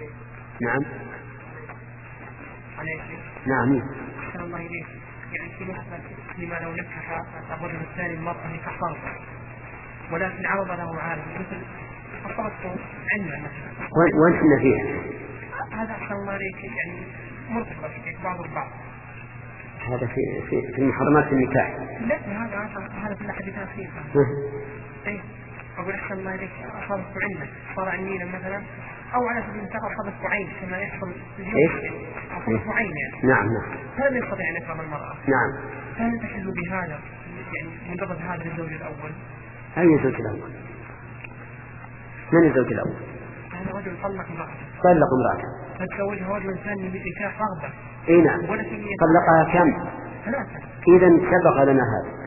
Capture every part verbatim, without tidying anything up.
نعم نعم أحسن الله إليك. يعني في مسألة لما لو نكح الرجل الثاني المرأة نكح فرضا ولكن عرض له عالم مثل أصابته علما مثلا وين كنا فيها؟ هذا أحسن الله إليك يعني مرتبط بعض البعض. هذا في في في محرمات النكاح. لا هذا هذا في الحديث فيه. إيه أقول أحسن الله إليك أصابته علما صار عنينا مثلا أو على سبيل المثال أصابته عين كما يحصل في اليوم. أصابته عين يعني. نعم نعم. هل يستطيع أن يكره المرأة؟ نعم. هل تحل بهذا يعني مجرد هذا للزوج الأول؟ أي الزوج الأول؟ من الزوج الأول؟ هذا رجل طلق امرأته. طلق امرأته. فتزوجها رجل ثاني بنكاح رغبة. إيه نعم. طلقها كم؟ ثلاثة. إذا سبق لنا هذا.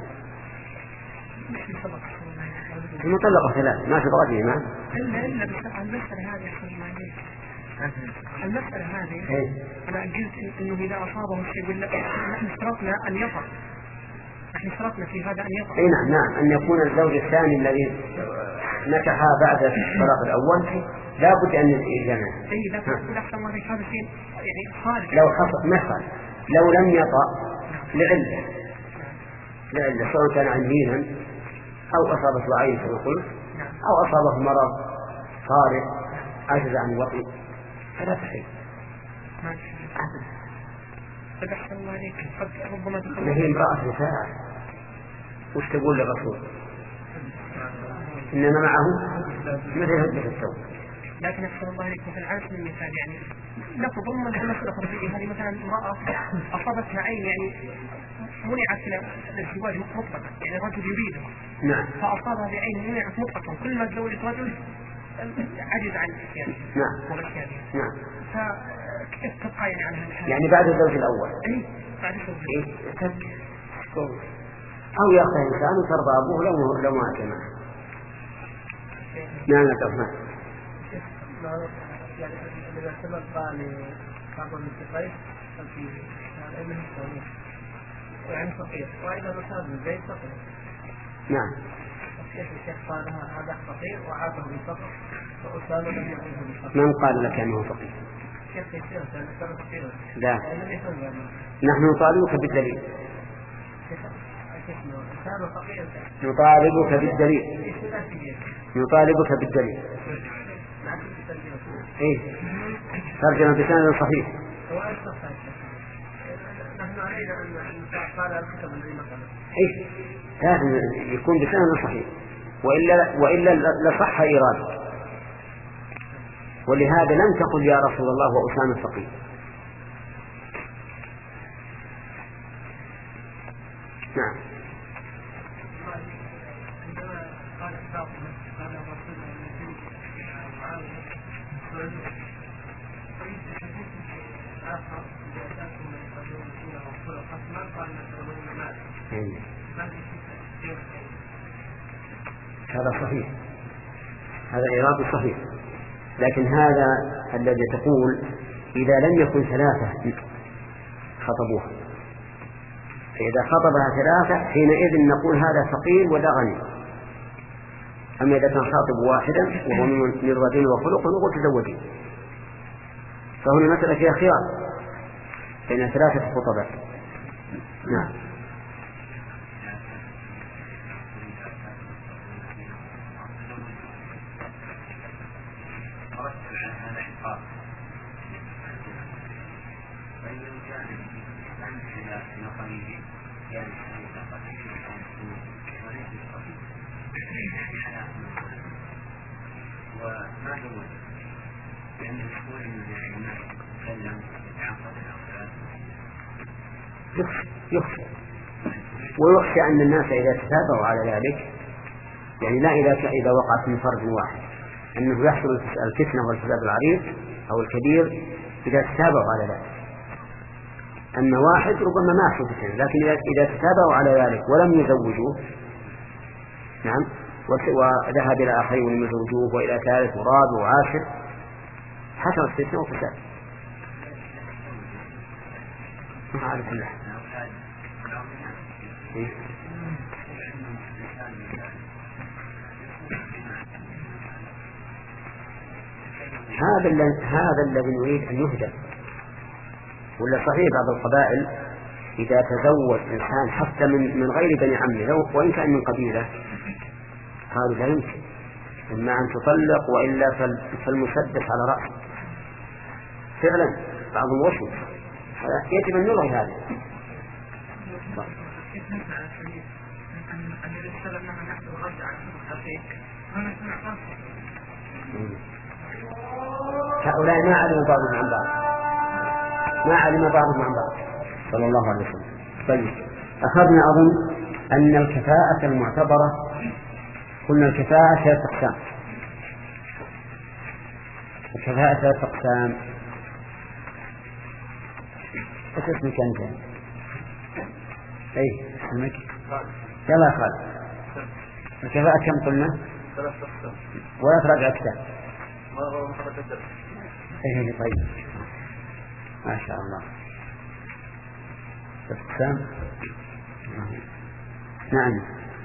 المطلقة ثلاث ما سبقت فيهما. إلا إلا المسألة هذه المسألة هذه أنا قلت إنه إذا أصابه شيء ولا نحن اشترطنا أن يطأ. نحن اشترطنا في هذا أن يطأ. إيه نعم نعم أن يكون الزوج الثاني الذي نكح بعد الطلاق الأول لا بد أن يجمع. إيه لكن أحسن ما في هذا شيء يعني خارج. لو حصل مثلا لو لم يطأ لعلة لعلة سواء كان عنينا أو أصابته عين كما قلت أو أصابه مرض طارئ عجز عن الوطء فلا تحل. فأحسن الله عليك قد ربما تكون هي امرأة رفاعة وش تقول للرسول إنما معه مثل هدف الثوب. لكن أحسن الله عليك مثل عرس من مثال يعني نفرض ضمن المسألة الخارجية هذه مثلا امرأة أصابتها عين يعني منعت الزواج مطلقا يعني الرجل يريده. نعم. فأصابها بعين منعت مطلقا كل ما تزوجت رجل عجز عن يعني. نعم. نعم. فكيف تبقى يعني على هذا يعني بعد الزوج الأول. إيه بعد الزوج. إيه أو يأخذ إنسان وترضى أبوه لو لو ما أتى معه. نعم تفهم. يعني إذا سبب لبعض الانتقائي في علمه الثاني وعن فقير وإذا مثال البيت فقير. نعم. كيف الشيخ قال هذا فقير وعاده بالفقر وأسامة لم يعده بالفقر. من قال لك أنه فقير؟ كيف يصير كان فقيرا؟ لا. نحن نطالبك بالدليل. نطالبك بالدليل. نطالبك بالدليل. إيه ترجمة بسند صحيح. نحن علينا أن قال الكتب الذي مثلا. إيه لازم يكون بسند صحيح وإلا وإلا لصح إيراده. ولهذا لم تقل يا رسول الله وأسامة فقير. نعم. هذا صحيح هذا إيراد صحيح لكن هذا الذي تقول إذا لم يكن ثلاثة خطبوها فإذا خطبها ثلاثة حينئذ نقول هذا فقير ولا غني. أما إذا كان خاطب واحدا وهو من رجل وخلق نقول تزوجي. فهنا مسألة فيها خيار بين ثلاثة خطبات. نعم. وما دون لأن الشهور من الناس تتكلم عن قدر يخشى ويخشى أن الناس إذا تتابعوا على ذلك يعني لا إذا إذا وقعت من فرد واحد أنه يحصل الفتنة والفساد العريض أو الكبير إذا تتابعوا على ذلك. أن واحد ربما ما يحصل فتنة لكن إذا تتابعوا على ذلك ولم يزوجوه نعم وذهب إلى آخرين ولم يزوجوه وإلى ثالث ورابع وعاشر حصلت فتنة وفساد. ما أعرف الله. هذا هذا الذي نريد أن يهدى. ولا صحيح بعض القبائل إذا تزوج إنسان حتى من من غير بني عمه لو وإن كان من قبيلة قالوا لا يمكن، إما أن تطلق وإلا فالمسدس على رأسه. فعلا بعضهم وصل، يجب أن نلغي هذا. هؤلاء ما علموا بعضهم عن بعض، ما علم بعضهم عن بعض صلى الله عليه وسلم. طيب أخذنا أظن أن الكفاءة المعتبرة، قلنا الكفاءة ثلاثة أقسام. الكفاءة ثلاثة أقسام. ايش اسمك أنت؟ اي اسمك؟ يلا خالد. الكفاءة كم قلنا؟ ثلاثة أقسام. ولا تراجع كتاب؟ مرة محرك الدرس. ايه طيب ما شاء الله. اقسام. نعم.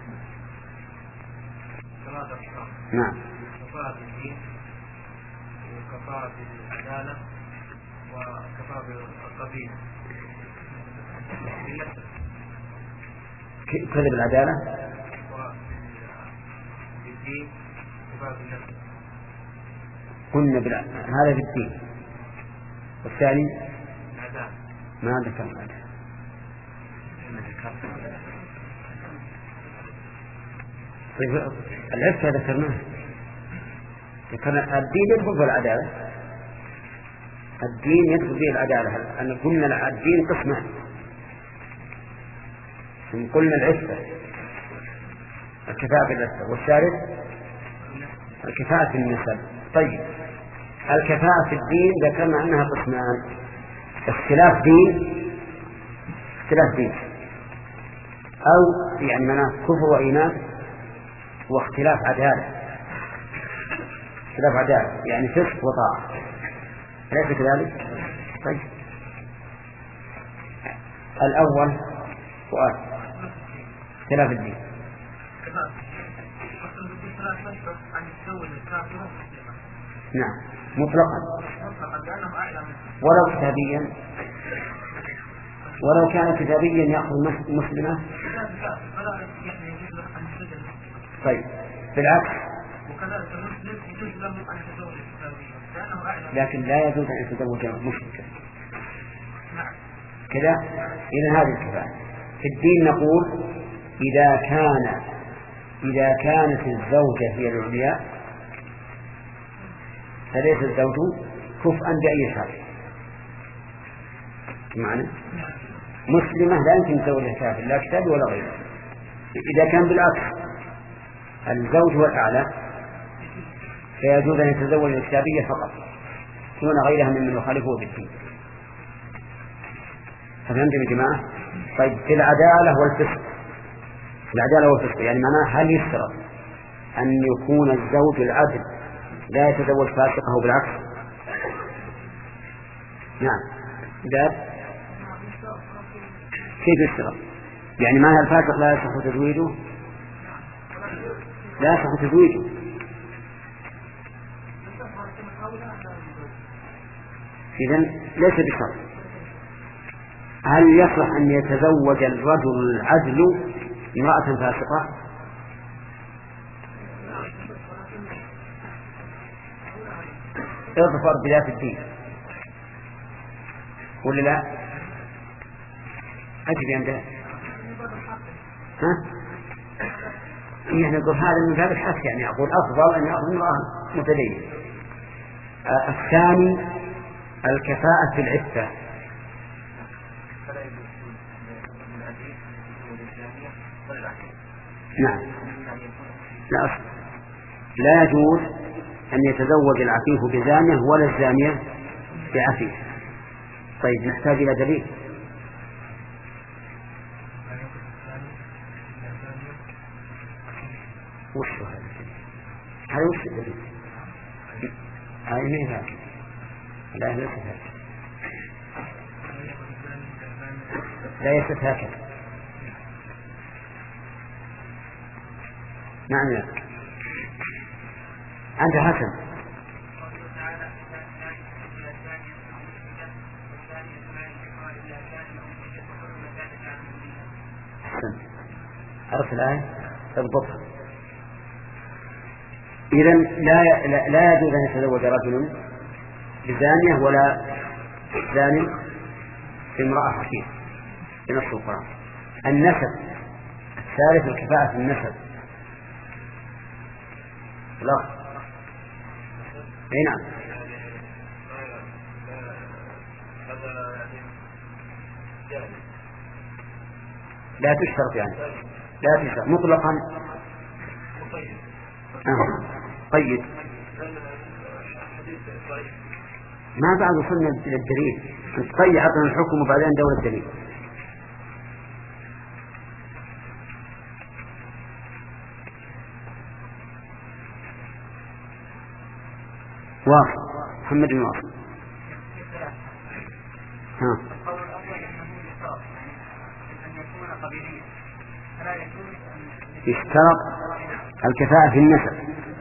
ثلاثة أقسام. نعم. كفاءة الدين وكفاءة العدالة وكفاءة القبيلة. كذب العدالة. والدين كفاءة النفس. قلنا بلا... هذا في الدين. والثاني العدالة. ما ذكر العدالة. طيب العفة ذكرناه، ذكرنا الدين يدخل في العدالة. الدين يدخل فيه العدالة. أن قلنا الدين قسمان، قلنا العفة الكفاءة بالعفة، والثالث الكفاءة في النسب. طيب الكفاءة في الدين ذكرنا أنها قسمان: اختلاف دين اختلاف دين أو يعني معناه كفر وإيمان، واختلاف عدالة اختلاف عدالة يعني فسق وطاعة، أليس كذلك؟ طيب الأول سؤال اختلاف الدين. نعم مطلقا ولو كتابيا، ولو كان كتابيا يأخذ مسلمة. طيب بالعكس لكن لا يجوز أن يتزوج مشركا كذا. إذن هذه الكفاءة في الدين. نقول إذا كان إذا كانت الزوجة هي العليا فليس الزوج كفءا بأي حال. معنى مسلمة لا يمكن تزوجها كافر لا كتاب ولا غيره. إذا كان بالعكس الزوج هو الأعلى فيجوز أن يتزوج الكتابية فقط دون غيرها ممن يخالفه بالدين. فهمتم يا جماعة؟ طيب في العدالة والفسق، العدالة والفسق يعني معناه هل يشترط أن يكون الزوج العدل لا يتزوج فاسقه بالعكس؟ نعم. ده كيف يشترط؟ يعني معنى الفاسق لا يصح تزويجه لا يصح تزويجه. إذن ليس بشرط. هل يصح أن يتزوج الرجل العدل امرأة فاسقة؟ اظفر بذات الدين ولا لا؟ أجب عندها. ها؟ يعني نقول هذا من باب الحث، يعني أقول أفضل أن يأخذ امرأة متدينة. آه الثاني الكفاءة في العفة. نعم لا أصل. لا يجوز أن يتزوج العفيف بزانية ولا الزانية بعفيف. طيب نحتاج إلى دليل. وش هذا؟ هذا وش الدليل؟ هذا ما هذا؟ لا ليس هكذا. ليست هكذا. نعم لا. أنت حسن. عرفت الآية تضبطها. إذن لا, لا, لا يجوز أن يتزوج رجل بزانية ولا زاني بامرأة حكيم بنص القرآن. النسب الثالث الكفاءة في النسب. لا أي نعم لا تشترط يعني لا تشترط مطلقا. آه. طيب ما بعد وصلنا للدليل. أنت طيب عطنا الحكم وبعدين دور الدليل. واصل محمد بن واصل. ها يشترط الكفاءة في النسب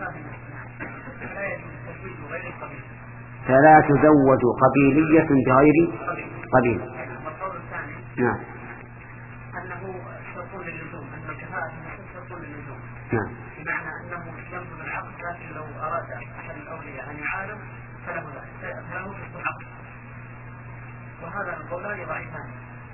فلا تزوج قبيلية بغير قبيل. نعم أنه شرط للزوم أن الكفاءة في النسب شرط للزوم. نعم بمعنى أنه ينقض العقد لكن لو أراد أحد الأولياء أن يعارض فله فله في العقد. وهذا القولان ضعيفان.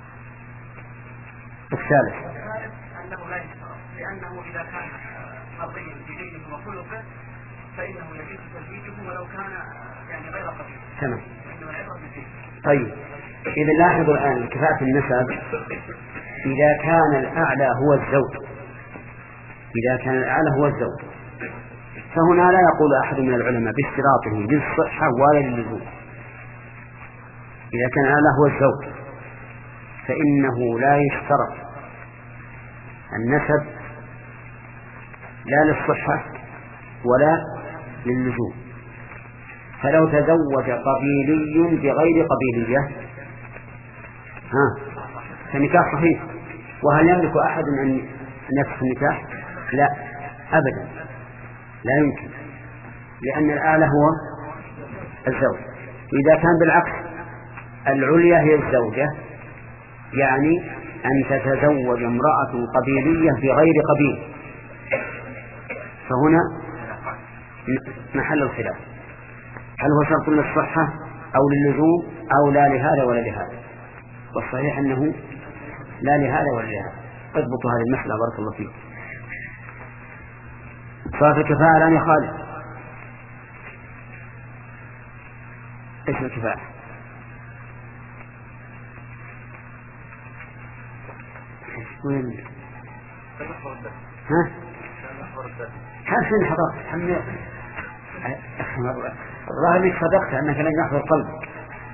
الثالث الثالث أنه لا يشترط لأنه إذا كان مرضيا بدينه وخلقه فإنه يجوز تزويجه ولو كان يعني غير قبيل. تمام. طيب إذا لاحظوا الآن الكفاءة في النسب إذا كان الأعلى هو الزوج إذا كان الأعلى هو الزوج فهنا لا يقول أحد من العلماء باشتراطه للصحة ولا للزوج. إذا كان الأعلى هو الزوج فإنه لا يشترط النسب لا للصحة ولا للزوج. فلو تزوج قبيلي بغير قبيلية ها فالنكاح صحيح. وهل يملك أحد أن يفسخ النكاح؟ لا أبدا لا يمكن لأن الآلة هو الزوج. إذا كان بالعكس العليا هي الزوجة يعني أن تتزوج امرأة قبيلية بغير قبيل فهنا محل الخلاف هل هو شرط للصحة أو للزوم أو لا لهذا ولا لهذا. والصحيح أنه لا لهذا ولا لهذا. اضبطوا هذه المسألة بارك الله فيك. صارت الكفاءة الآن يا خالد. ايش الكفاءة؟ وين؟ ها؟ كان فين حضرت؟ حمد الظاهر لك صدقت أنك لن يحضر قلبك.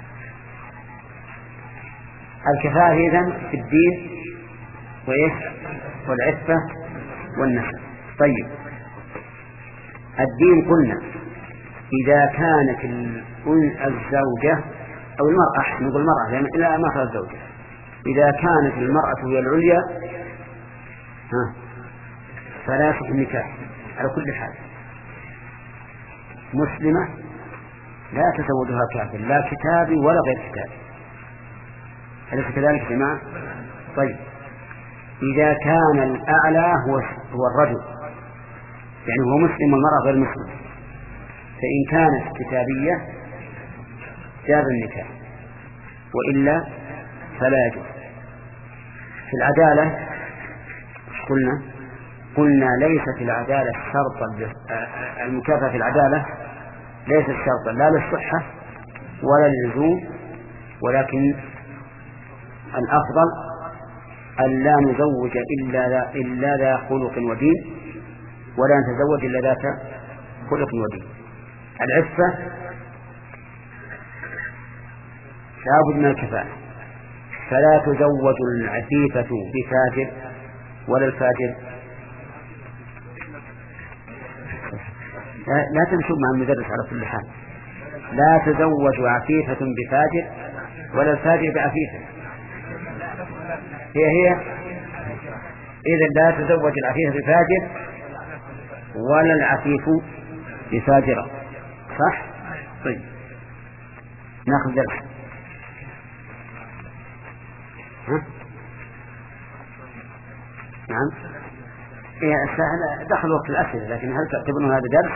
الكفاءة إذن في الدين وإيش والعفة والنسب. طيب الدين قلنا إذا كانت الزوجة أو المرأة أحسن نقول المرأة لأن لا ما فيها الزوجة إذا كانت المرأة هي العليا ها فلا يصح النكاح على كل حال. مسلمة لا تزوجها كافر لا كتابي ولا غير كتابي. أليس كذلك يا جماعة؟ طيب إذا كان الأعلى هو هو الرجل يعني هو مسلم والمرأة غير مسلم فإن كانت كتابية جاز النكاح وإلا فلا يجوز. في العدالة قلنا قلنا ليست العدالة شرطا المكافأة في العدالة ليست شرطا لا للصحة ولا للزوم ولكن الأفضل أن لا نزوج إلا إلا ذا خلق ودين ولا نتزوج إلا ذات خلق ودين. العفة لابد من الكفاءة فلا تزوج العفيفة بفاجر ولا الفاجر. لا, لا تمشوا مع المدرس على كل حال. لا تزوج عفيفة بفاجر ولا الفاجر بعفيفة هي هي. إذا لا تزوج العفيفة بفاجر ولا العفيف بفاجرة صح؟ طيب ناخذ درس. ها؟ نعم إيه دخل وقت الأسئلة، لكن هل تعتبرون هذا درس؟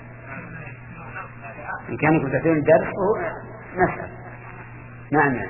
إن كانوا تعتبرون درس هو نسأل. نعم يعني.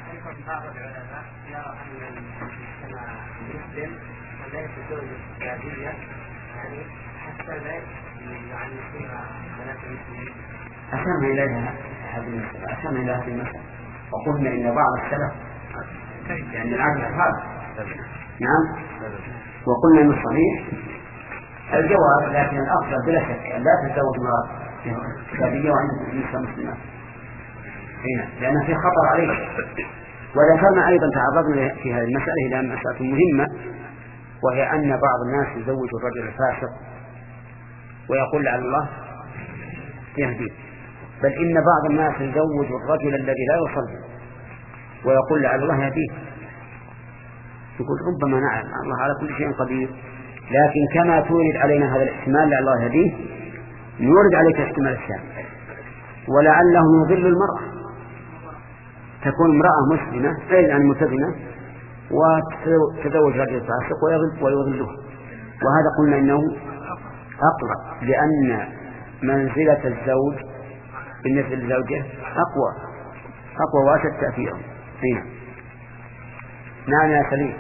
أشرنا إليها هذه المسألة أشرنا إلى هذه المسألة وقلنا إن بعض السلف يعني العقل هذا نعم، وقلنا إنه صحيح الجواب، لكن الأفضل بلا شك أن لا تتزوج امرأة كتابية وعند نساء مسلمات هنا، لأن في خطر عليه. وذكرنا أيضا تعرضنا في هذه المسألة إلى مسألة مهمة، وهي أن بعض الناس يزوج الرجل الفاسق ويقول لعل الله يهديه، بل إن بعض الناس يزوج الرجل الذي لا يصلي ويقول لعل الله يهديه. يقول ربما نعم الله على كل شيء قدير، لكن كما تورد علينا هذا الاحتمال لعل الله يهديه نورد عليك الاحتمال الثاني، ولعله يضل المرأة، تكون امرأة مسلمة يعني ملتزمة وتتزوج رجل فاسق ويضله، وهذا قلنا إنه أقرب، لأن منزلة الزوج بالنسبة للزوجة أقوى أقوى وأشد تأثيرا. هنا نعم يا سليم.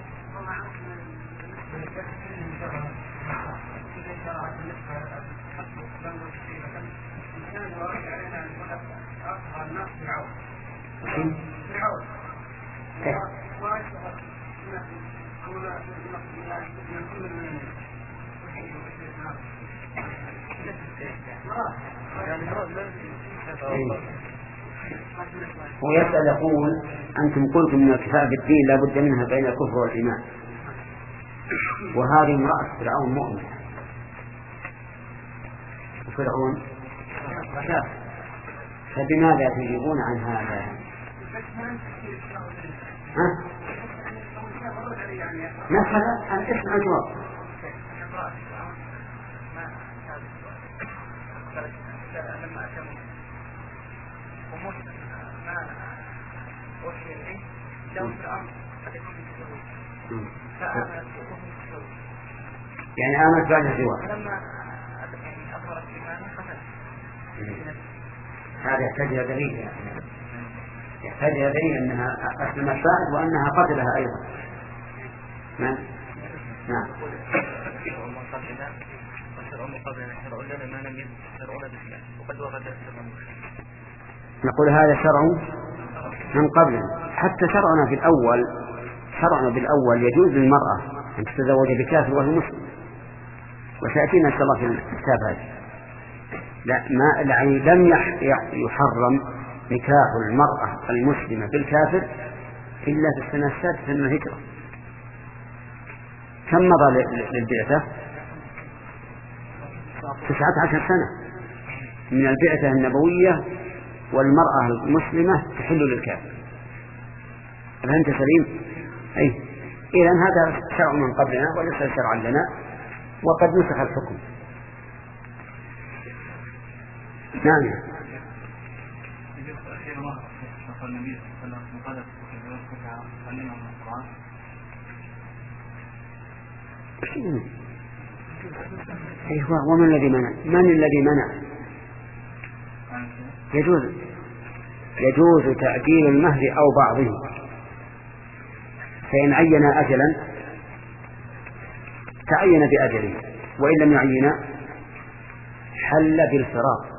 هو يسأل يقول أنتم قلتم من الكفاءة بالدين لا بد منها بين الكفر والإيمان، وهذه امرأة فرعون مؤمنة وفرعون كافر، فبماذا تجيبون عن هذا؟ ها؟ مثلا أن تسمع الجواب. يعني آمنت بعد الزواج. هذا يحتاج إلى دليل، يعني يحتاج إلى دليل أنها أسلمت بعد وأنها قتلها أيضا. نعم نعم. نقول هذا شرع من قبل، حتى شرعنا في الأول شرعنا بالأول يجوز للمرأة أن تتزوج بكافر وهو مسلم، وسيأتينا إن شاء الله في الكتاب هذا. لا ما يعني لم يحرم نكاح المرأة المسلمة بالكافر إلا في السنة السادسة من الهجرة. كم مضى للبعثة؟ تسعة عشر سنة من البعثة النبوية، والمرأة المسلمة تحل للكافر. هل أنت سليم؟ أي إذن هذا شرع من قبلنا وليس شرعا لنا، وقد نسخ الحكم. نعم. أيوة، ومن الذي منع؟ من الذي منع؟ يجوز يجوز تأجيل المهر أو بعضه، فإن عين أجلا تعين بأجله، وإن لم يعين حل بالفراق.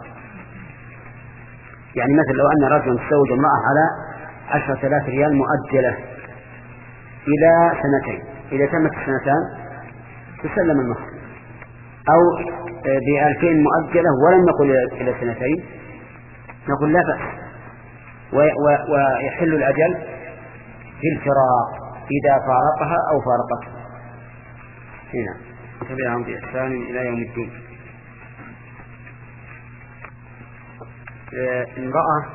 يعني مثل لو أن رجلا تزوج امرأة على عشرة آلاف ريال مؤجلة إلى سنتين، إذا تمت السنتان تسلم المهر، أو بألفين مؤجلة ولم نقل إلى سنتين نقول لا بأس، ويحل الأجل بالفراق إذا فارقها أو فارقته. هنا تبعهم بإحسان إلى يوم الدين. امرأة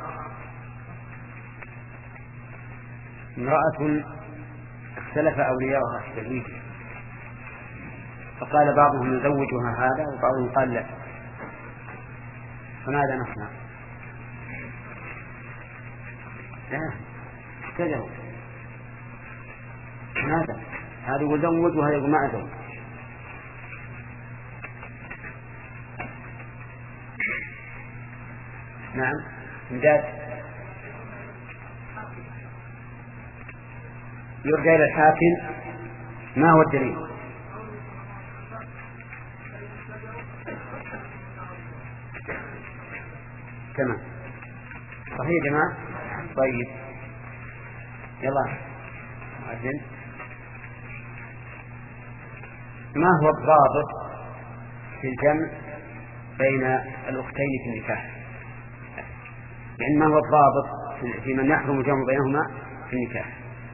امرأة اختلف أولياؤها في التزويج، فقال بعضهم نزوجها هذا وبعضهم قال لا، فماذا نصنع؟ لا اشتجروا، ماذا؟ هذا يزوج وهذا يقول ما أزوج، نعم امداد يرجع إلى الحاكم. ما هو الدليل؟ تمام صحيح يا جماعة. طيب يلا عزيز. ما هو الضابط في الجمع بين الأختين في النكاح؟ يعني ما هو الضابط في من يحرم الجمع بينهما في النكاح؟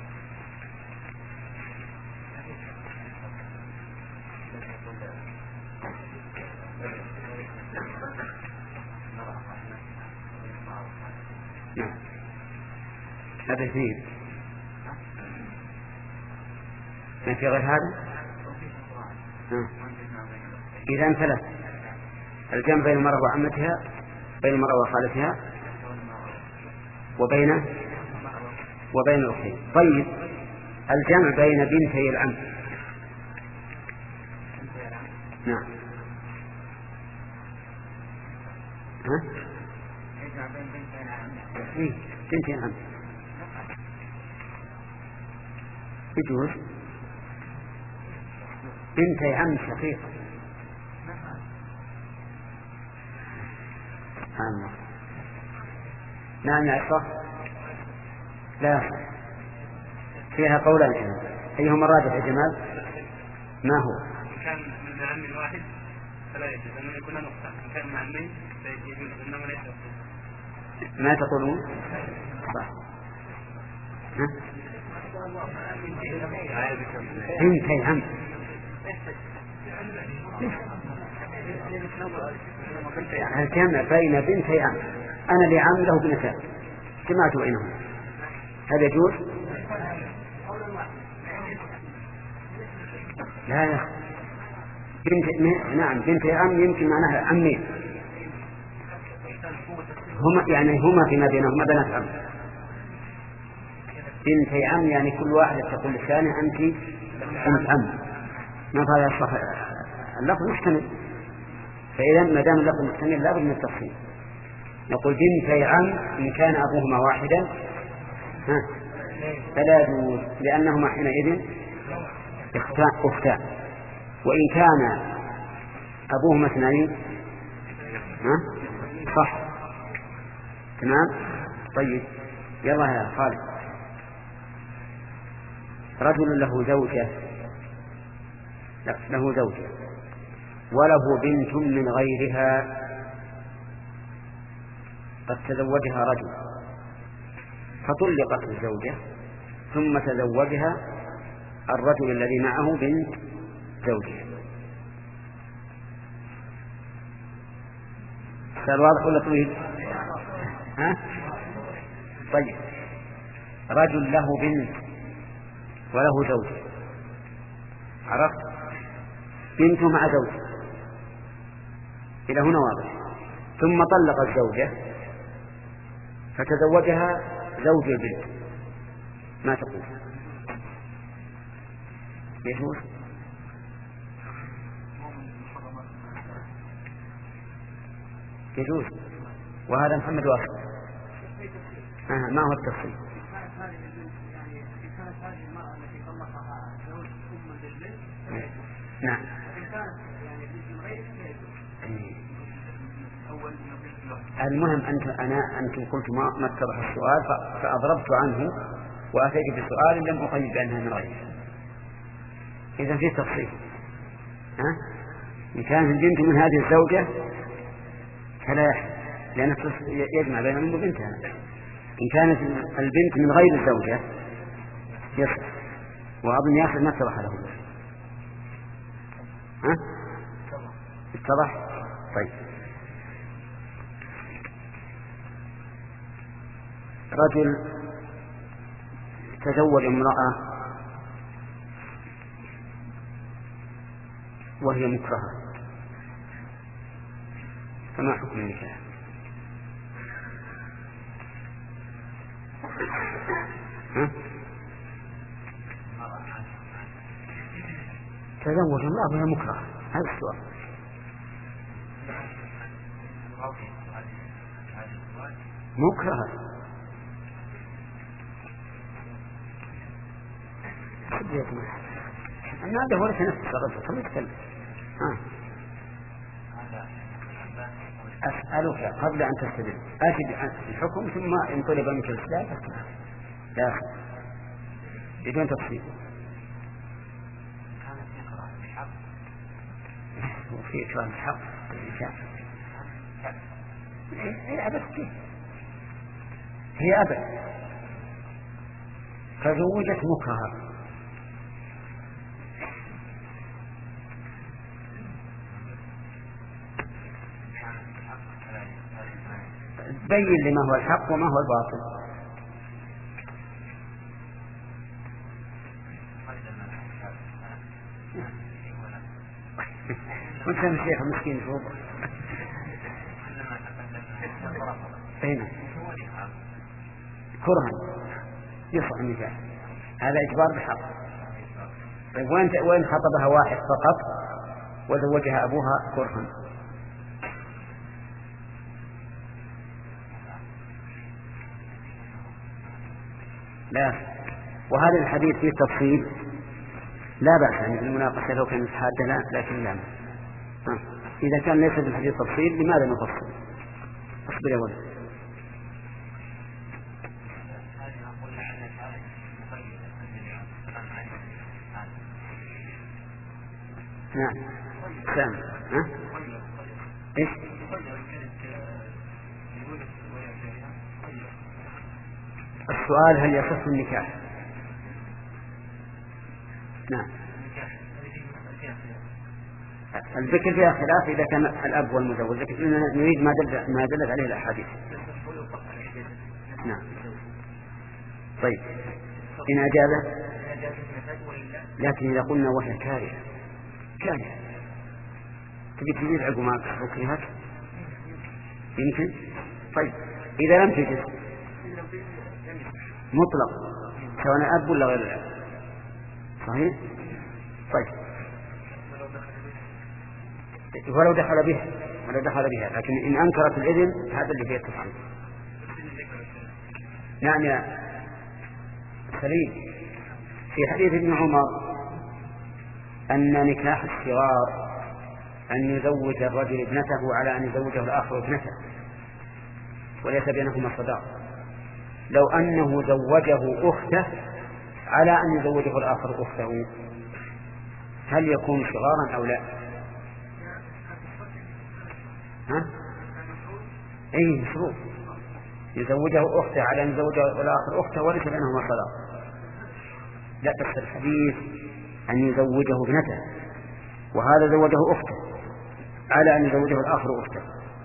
نعم هذا اثنين. ما في غير هذا. إذا ثلاث: الجمع بين المرأة وعمتها، بين المرأة وخالتها، وبين وبين الأختين. طيب الجمع بين بنتي العم. نعم ها؟ إيه بنتي العم يجوز. بنتي عم شقيقة. سبحان الله. نعم يا عصا. لا فيها قولان أيهما الراجح يا جمال؟ ما هو؟ كان من عم واحد فلا يجوز أنه يكون نقطة. كان مع عمين فيجوز إنما ليس. ما تقولون؟ صح. ها؟ بنتي عم. الجمع بين بنتي عم. أنا لي عم له بنتان جمعت بينهم، هذا يجوز؟ لا يا بنت. نعم بنتي عم يمكن معناها عمين هما، يعني هما فيما بينهما بنات عم. بنتي عم يعني كل واحد تقول للثاني أنت أنت عم. ما هذا الصح؟ اللفظ محتمل. فإذا ما دام اللفظ محتمل لا بد من التفصيل. نقول بنتي عم إن كان أبوهما واحدا ها فلا يجوز، لأنهما حينئذ أختان. وإن كان أبوهما اثنين ها صح. تمام. طيب يلا يا خالد. رجل له زوجة له زوجة وله بنت من غيرها، قد تزوجها رجل فطلقت الزوجة ثم تزوجها الرجل الذي معه بنت زوجه. صار واضح ولا طويل؟ ها؟ طيب رجل له بنت وله زوجة، عرفت؟ بنته مع زوجه إلى هنا واضح. ثم طلق الزوجة فتزوجها زوج البنت، ما تقول؟ يجوز؟ يجوز. وهذا محمد واحد. آه ما هو التفصيل؟ نعم. المهم أنت أنا أنتم قلت ما ما اتضح السؤال فأضربت عنه وأتيت بسؤال لم أقيد بأنها من غيره. إذا في تفصيل. ها؟ إن كانت البنت من هذه الزوجة فلا يحل، لأنه يجمع بين الأم وبنتها. إن كانت البنت من غير الزوجة يصح، وأظن ياخذ ما اتضح له. ها؟ اتضح؟ طيب. رجل تزوج امرأة وهي مكرهة، فما حكم النكاح؟ ها؟ تزوج امرأة وهي مكرهة، هذا السؤال. مكرهة. ماذا هو لك نفس الرجل خليك تكلم. آه. أسألك قبل أن تستدل أجد الحكم ثم إن طلب منك الإسلام لا بدون تفصيل. وفي إكرام الحق هي أبد هي أبد فزوجت مكرهة. بين لما هو الحق وما هو الباطل. وانت الشيخ مسكين فوق هنا كرها يصح النكاح هذا إجبار بحق. طيب وين وين خطبها واحد فقط وزوجها أبوها كرها؟ لا. وهذا الحديث فيه تفصيل لا بأس يعني المناقشة لو كانت حادة لا لكن لا. آه. إذا كان ليس في الحديث تفصيل لماذا نفصل؟ أصبر يا ولد. نعم سام ها إيش السؤال هل يصح النكاح؟ نعم الذكر فيها خلاف إذا كان الأب والمزوج لكن نريد ما دل ما دلت عليه الأحاديث. نعم طيب إن أجابه لكن إذا قلنا وهي كارهة كارهة تبي تجيز عقومات وكرهت يمكن. طيب إذا لم تجز مطلق سواء أب ولا غير الأب صحيح. طيب ولو دخل به ولو دخل بها لكن إن أنكرت الإذن هذا اللي فيه التفصيل. نعم يا سليم في حديث ابن عمر أن نكاح الصغار أن يزوج الرجل ابنته على أن يزوجه الآخر ابنته وليس بينهما صداق. لو أنه زوجه أخته على أن يزوجه الآخر أخته هل يكون صغارا أو لا؟ ها؟ أي مشروع يزوجه أخته على أن يزوجه الآخر أخته وليس بينهما صداق. لا بس الحديث أن يزوجه ابنته وهذا زوجه أخته على أن يزوجه الآخر أخته.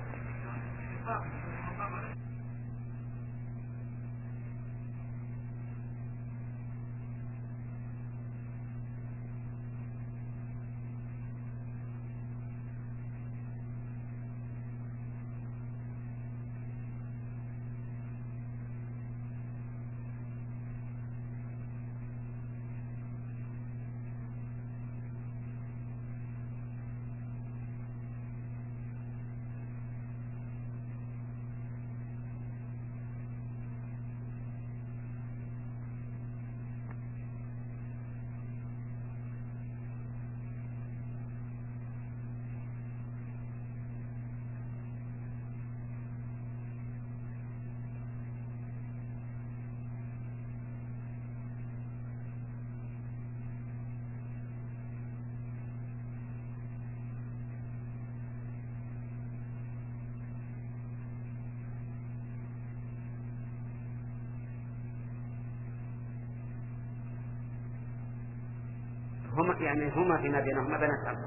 هما يعني هما فيما بينهما بنات عم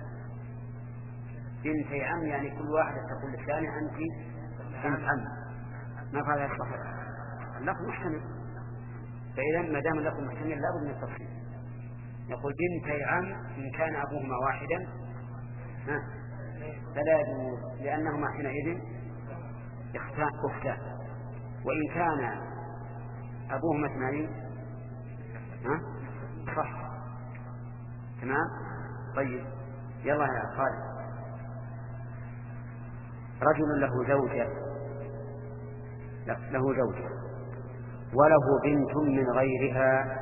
بنتي عم يعني كل واحدة تقول للثاني أنت بنت عم ما فعل يصح اللفظ محتمل. فإذا ما دام اللفظ محتمل لابد من التفصيل. يقول بنتي عم إن كان أبوهما واحدا فلا يجوز لأنهما حينئذ أختان وإن كان أبوهما اثنين صح تمام. طيب يلا يا خالد رجل له زوجة له زوجة وله بنت من غيرها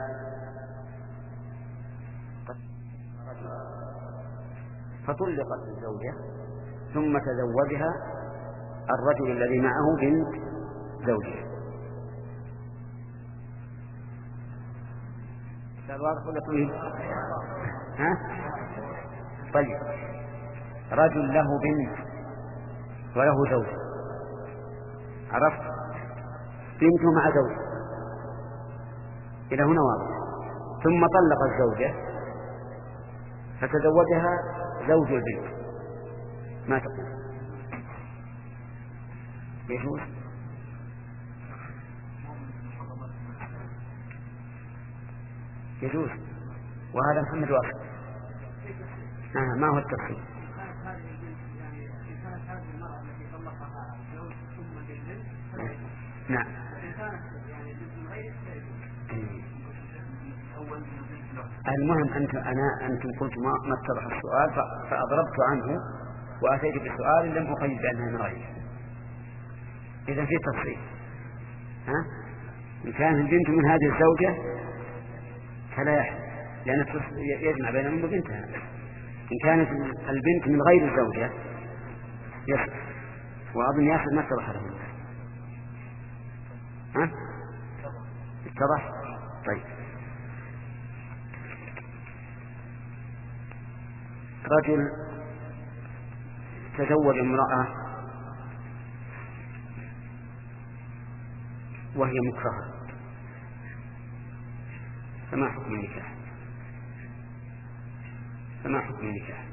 فطلقت الزوجة ثم تزوجها الرجل الذي معه بنت زوجه. واضح ولا طويل؟ ها؟ طيب، رجل له بنت وله زوجة، عرفت؟ بنته مع زوجه إلى هنا واضح. ثم طلق الزوجة فتزوجها زوج البنت، ما تقول؟ يجوز؟ يجوز. وهذا محمد واحد. آه ما هو التفصيل؟ نعم. المهم أنت أنا أنتم قلت ما ما اتضح السؤال فأضربت عنه وأتيت بسؤال لم أقيد بأنها من غيره. إذا في تفصيل. ها؟ إن كان البنت من هذه الزوجة فلا يحل، لأن يجمع بين أم وبنتها. إن كانت البنت من غير الزوجة يصح. وأظن ياسر ما اتضح له. ها؟ اتضح؟ طيب. رجل تزوج امرأة وهي مكرهة، فما حكم النكاح؟ فما حكم النكاح؟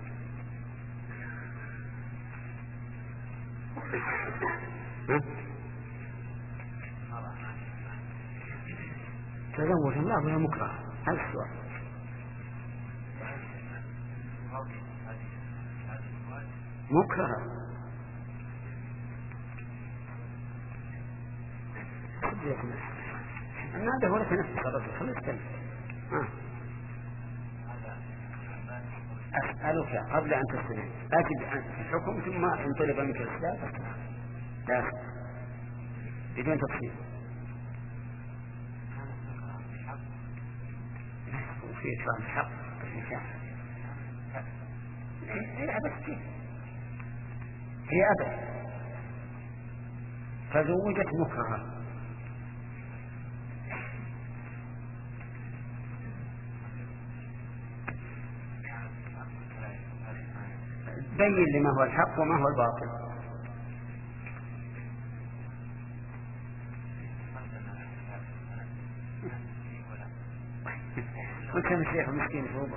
تزوج امرأة وهي مكرهة، هذا السؤال. مكرهة أنا هذا هو لك نفسك الرجل، خليك تكلم. آه. أسألك قبل أن تستلم أجد الحكم ثم إن طلب منك الإسلام لا بدون تفصيل. في إدفاع الحق بالنكاح هي أبت فيه، هي أبت فزوجت مكرهة بين لما هو الحق وما هو الباطل. وكان الشيخ مسكين فوضى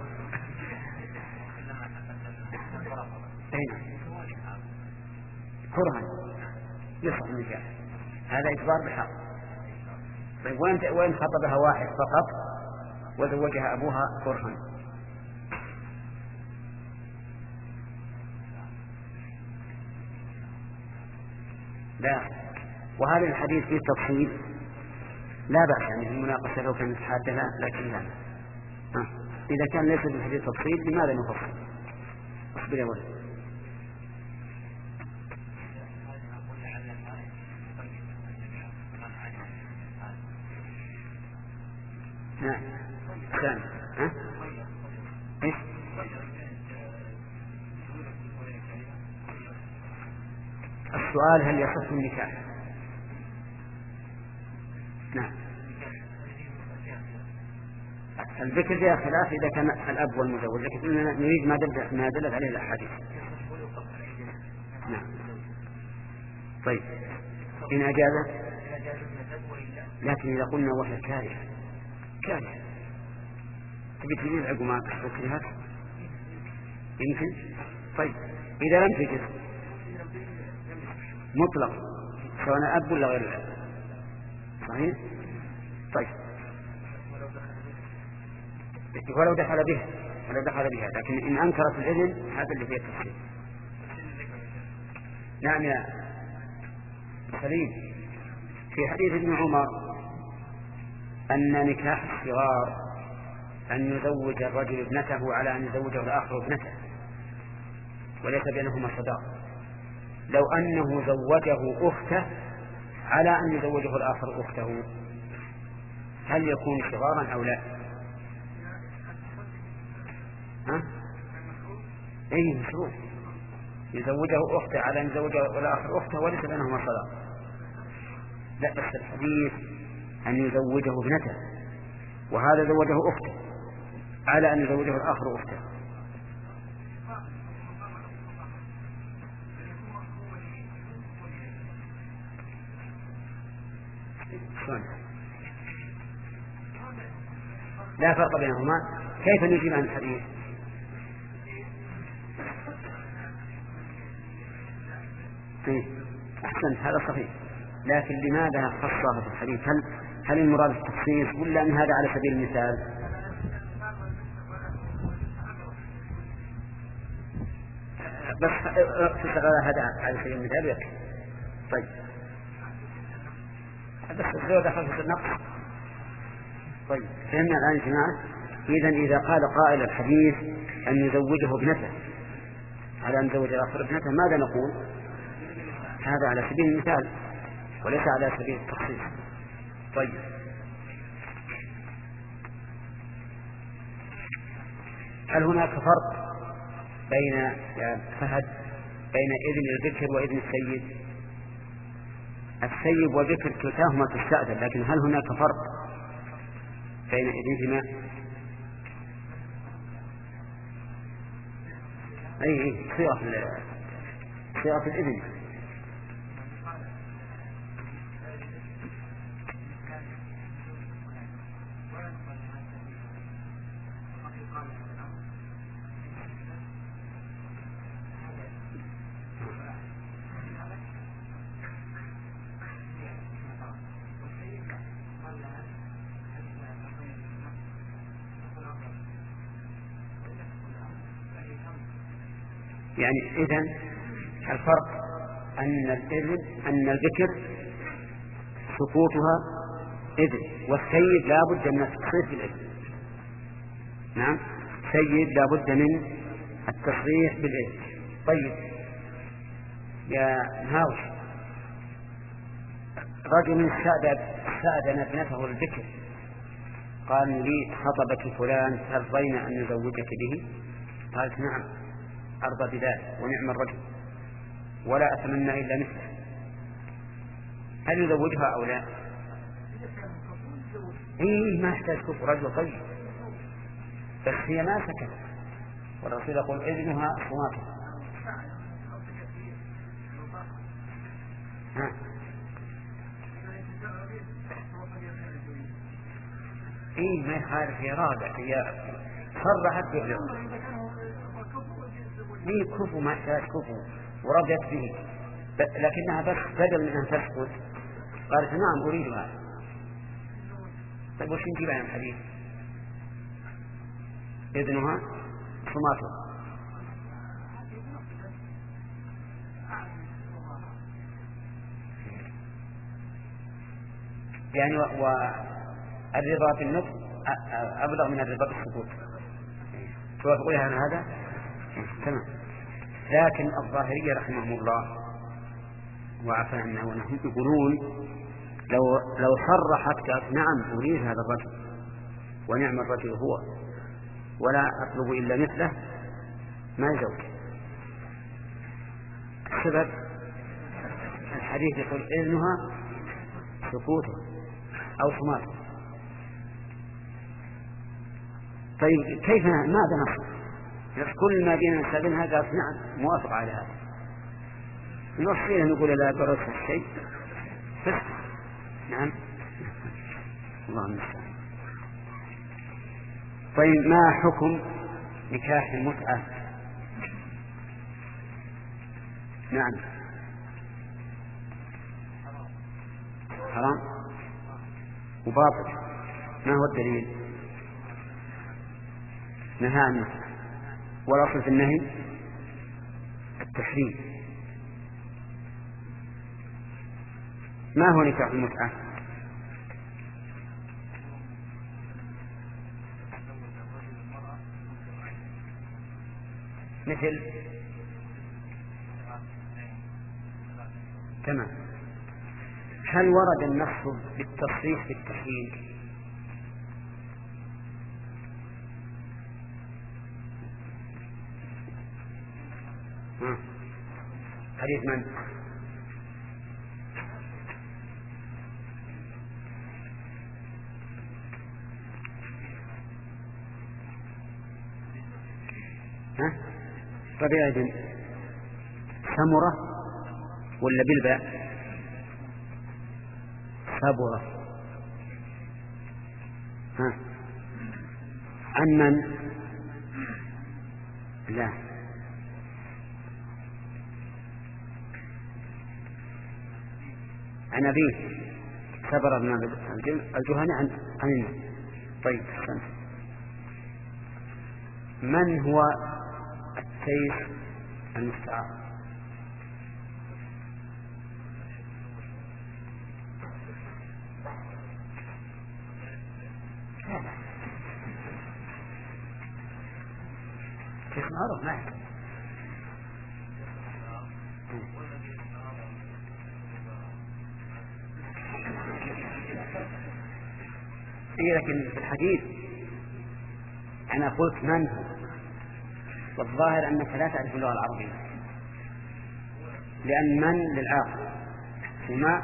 كرها يصح النكاح، هذا إجبار بحق. طيب وين وين خطبها واحد فقط وزوجها أبوها كرها؟ لا. وهذا الحديث فيه تفصيل لا بأس يعني المناقشة لو كانت حادثة، لكن لا. ها. إذا كان ليس بالحديث تفصيل لماذا نفصل؟ اصبر يا ولد. نعم. ثاني. ها؟ إيش؟ السؤال هل يصح النكاح؟ نعم. الذكر فيها خلاف إذا كان الأب والمزوج، لكن نريد ما دلت ما دلت عليه الأحاديث. نعم. طيب إن أجازت، لكن إذا قلنا وهي كارهة كارهة تبي تجيز عقومات وكرهات يمكن. طيب إذا لم تجد مطلق سواء أب ولا غير الأب صحيح. طيب ولو دخل بها ولو دخل بها لكن إن أنكرت الإذن هذا اللي فيه التفصيل. نعم يا سليم. في حديث ابن عمر أن نكاح الصغار أن يزوج الرجل ابنته على أن يزوجه الآخر ابنته وليس بينهما صداق. لو أنه زوجه أخته على أن يزوجه الآخر أخته، هل يكون صغارا أو لا؟ ها؟ أي مشروع يزوجه أخته على أن يزوجه الآخر أخته وليس بينهما صلاة. لا، بس الحديث أن يزوجه ابنته، وهذا زوجه أخته على أن يزوجه الآخر أخته. لا فرق بينهما. كيف نجيب عن الحديث؟ أحسن، هذا صحيح، لكن لماذا خصها في الحديث؟ هل هل المراد التخصيص ولا أن هذا على سبيل المثال؟ بس هذا على سبيل المثال يكفي. طيب بس الزوجة خلفت النقص. طيب فهمنا الآن يا جماعة. إذن إذا قال قائل الحديث أن يزوجه ابنته على أن يزوج الآخر ابنته، ماذا نقول؟ هذا على سبيل المثال وليس على سبيل التخصيص. طيب هل هناك فرق بين يا فهد بين إذن الذكر وإذن السيد؟ السيد والذكر كلتاهما تستأذن، لكن هل هناك فرق بين إذنهما؟ أي أي صيغة صيغة الإذن. يعني إذن الفرق أن الإذن أن الذكر سقوطها إذن، والسيد لا بد من التصريح بالإذن. نعم، سيد لا بد من التصريح بالإذن. طيب يا هاوش، رجل استأذن ابنته الذكر قال لي خطبك فلان ترضين أن نزوجك به؟ قالت نعم أرضى بذلك ونعم الرجل ولا أتمنى إلا مثله. هل يزوجها أو لا؟ إيه ما يحتاج كف رجل طيب، بس هي ما سكت، والرسول يقول إذنها صماتها. إيه ما يخالف، هي رادة، هي صرحت بالرضا. هي كفو ما يحتاج كفو ورضيت به، لكنها بس بدل من أن تسكت قالت نعم أريد هذا. طيب وش نجيب عن الحديث؟ إذنها صماتها. يعني والرضا بالنطق أبلغ من الرضا بالسكوت. توافقوا على هذا؟ تمام. لكن الظاهرية رحمهم الله وعفى عنا ونحن يقولون لو لو صرحت قالت نعم أريد هذا الرجل ونعم الرجل هو ولا أطلب إلا مثله، ما يزوج. السبب الحديث يقول إذنها سكوته أو صماته. طيب كيف ماذا نصف؟ كل ما بينا نستاذنها قالت نعم موافق على هذا، نوصيها نقول لا برد الشيء فسك. نعم الله المستعان. طيب ما حكم نكاح المتعة؟ نعم حرام وباطل. ما هو الدليل؟ نهى عنه، والأصل في النهي التحريم. ما هو نكاح المتعة؟ مثل تمام. هل ورد النص بالتصريح بالتحليل؟ حديث من؟ ها؟ ربيع بن سمرة ولا بالباء؟ سبرة. ها؟ عن من؟ لا، عن أبيه سبرة بن الجهني عن عن النبي. طيب حسن. من هو السيف المستعار؟ كيف معروف معك؟ إيه لكن في الحديث أنا قلت من هو، والظاهر أنك لا تعرف اللغة العربية، لأن من للعاقل وما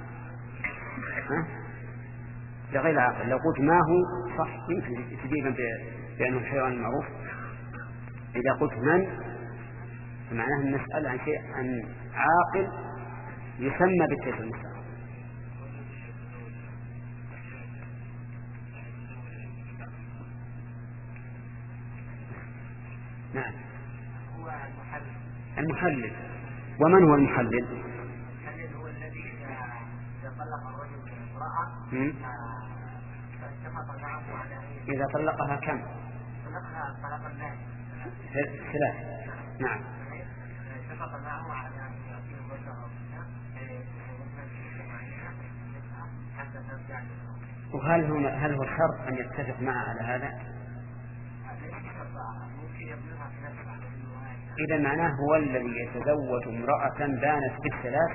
لغير العاقل. لو قلت ما هو صح يمكن تجيبا بأنه الحيوان المعروف. إذا قلت من فمعناه النسأل عن شيء عن عاقل يسمى بالسيف المستعار. نعم، هو المحلل. المحلل. ومن هو المحلل؟ المحلل هو الذي إذا طلق الرجل من امرأة فاتفق معه على إذا طلقها كم؟ طلقها طلقا ثلاث. ثلاث. نعم. اتفق معه على أن يعطيه البشر حتى ترجع. وهل هو هل هو شرط أن يتفق معه على هذا؟ إذا معناه هو الذي يتزوج امرأة بانت بالثلاث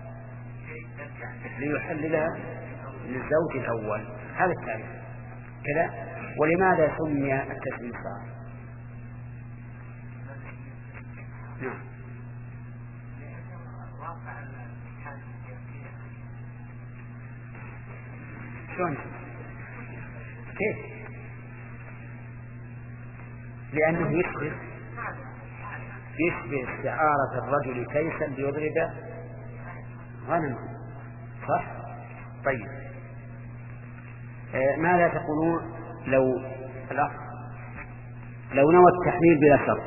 ليحللها للزوج الأول. هذا التعريف كذا. ولماذا سمي التسمية المستعار؟ نعم. شلون؟ كيف؟ لأنه يشبه يشبه استعارة الرجل كيسا ليضرب غنما، صح؟ طيب آه ماذا تقولون لو الأخ لو نوى التحليل بلا شرط؟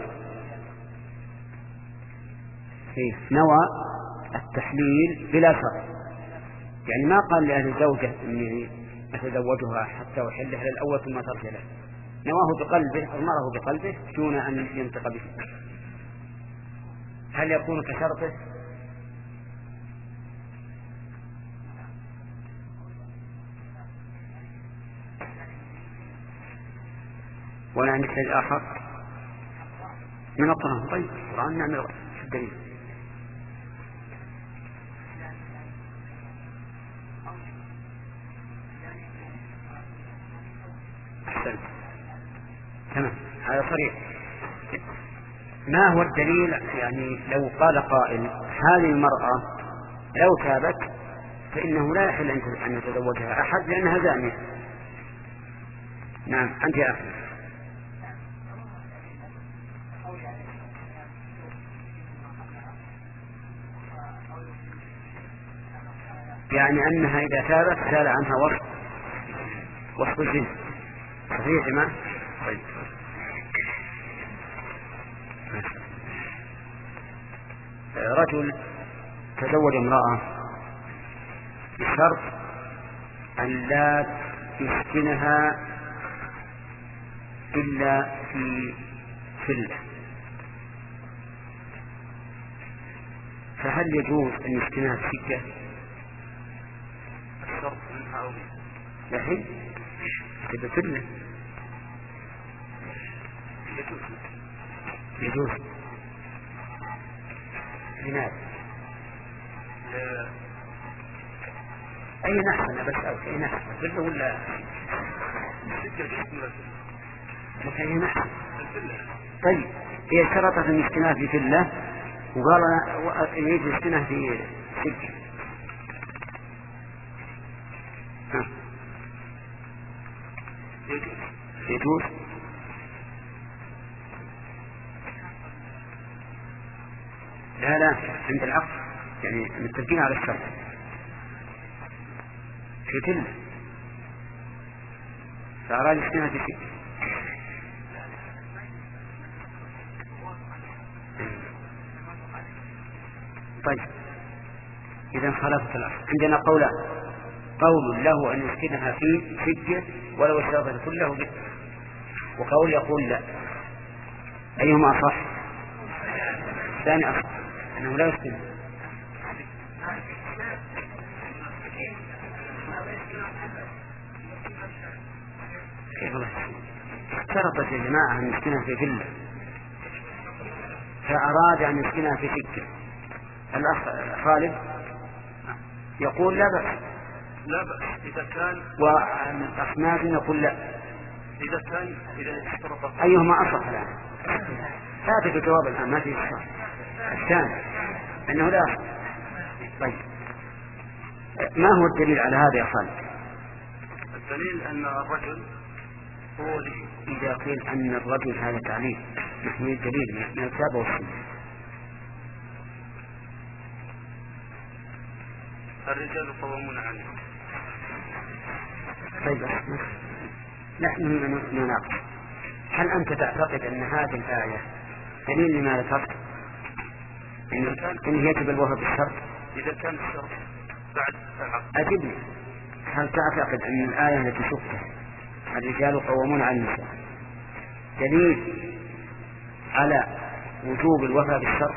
كيف نوى التحليل بلا شرط؟ يعني ما قال لأهل الزوجة إني أتزوجها حتى أحلها للأول ثم ترجع له، نواه بقلبه أمره بقلبه دون أن ينطق به. هل يكون كشرطه؟ ولا عندك شيء آخر من القرآن؟ طيب القرآن نعمل في الدليل. أحسن، تمام، هذا صريح. ما هو الدليل؟ يعني لو قال قائل هذه المرأة لو تابت فإنه لا يحل أن يتزوجها أحد لأنها زانية. نعم، أنت يا أخي. يعني أنها إذا تابت سال عنها وصف وصف الجنس. صحيح ما؟ طيب. رجل تزوج امرأة بشرط أن لا يسكنها إلا في فلة، فهل يجوز أن يسكنها في سكة؟ الشرط منها أو لا هي تبقى فلة. يجوز يجوز لماذا؟ أي نحس أنا بسألك أي نحس الفلة ولا لك أي نحس؟ طيب هي شرطت أن يسكنها في فلة وقال يريد يسكنها في سجن. يجوز لا لا عند العقد يعني متفقين على الشرط في فلة فأراد يسكنها في سجن. طيب إذا خالفت الأصل. عندنا قولان، قول له أن يسكنها في سجن ولو اشترط كله به، وقول يقول لا. أيهما أصح؟ الثاني أصح أنه لا يسكن. كيف الله اشترطت يا جماعة أن يسكنها في فلة فأراد أن يسكنها في سجن. الأخ خالد يقول لا بأس لا بأس إذا كان، والأخ مازن يقول لا. إذا كان إذا اشترط أيهما أصح الآن؟ هذا الجواب الآن ما فيه إشكال. الثاني أنه لا أصح. طيب ما هو الدليل على هذا يا خالد؟ الدليل أن الرجل هو لي. إذا قيل أن الرجل هذا تعليل نحن الدليل من الكتاب والسنة. الرجال قوامون عليه. طيب نحن نناقش، هل أنت تعتقد أن هذه الآية دليل لما ذكرت إن إن يجب الوفاء بالشرط؟ إذا كان الشرط بعد العقد. أجبني، هل تعتقد أن الآية التي شفتها الرجال قوامون على النساء دليل على وجوب الوفاء بالشرط؟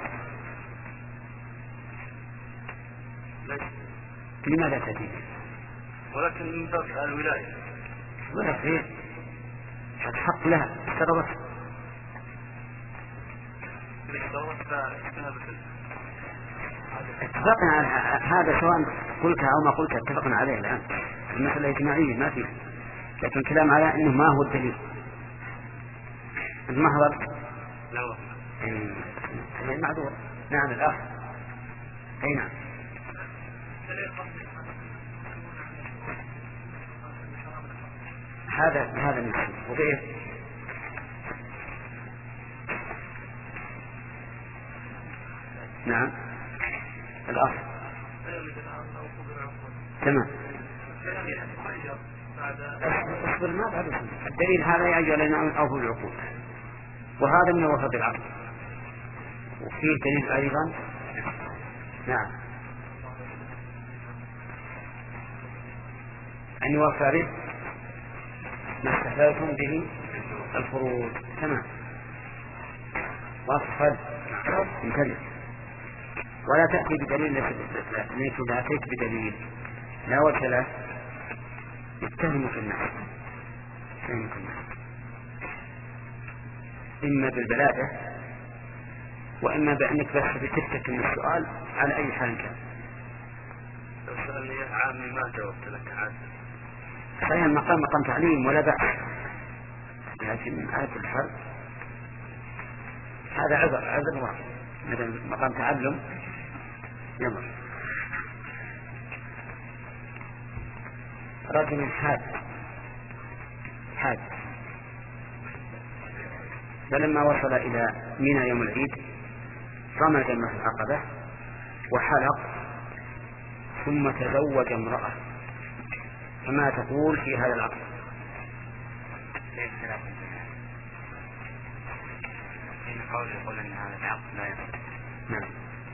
لماذا تدين؟ ولكن من باب الولاية ولا خير الحق لها اشترطت اتفقنا على هذا سواء قلت أو ما قلت اتفقنا عليه الآن. المسألة اجتماعية ما فيه، لكن كلام على أنه ما هو الدليل. أنت ما حضرت؟ لا والله. أي معذور. نعم الأخ. أي نعم. هذا هذا نفسه وغير. نعم الأخ. تمام. اصبر ما بعد الدليل هذا يا أيها الذين آمنوا أوفوا بالعقود، وهذا من وفاة العقد. وفيه دليل أيضا. نعم أن يوفى به ما استحللتم به الفروض. تمام واصفل انتبه ولا تأتي بدليل ليس لا تأتيك بدليل لا وجه له يتهمك الناس يتهمك الناس إما بالبلادة وإما بأنك بس بتفتك من السؤال على أي حال كان. لو سألني عامي ما جاوبت لك عاد. صحيح المقام مقام تعليم ولا بأس، لكن على كل حال هذا عذر عذر واحد مثلا مقام تعلم يمر. رجل حاد حاد فلما وصل إلى منى يوم العيد رمى جمرة العقبة وحلق ثم تزوج امرأة، فما تقول في هذا العقد؟ ليس خلاف إن قول يقول أن هذا العقد لا يصح. نعم.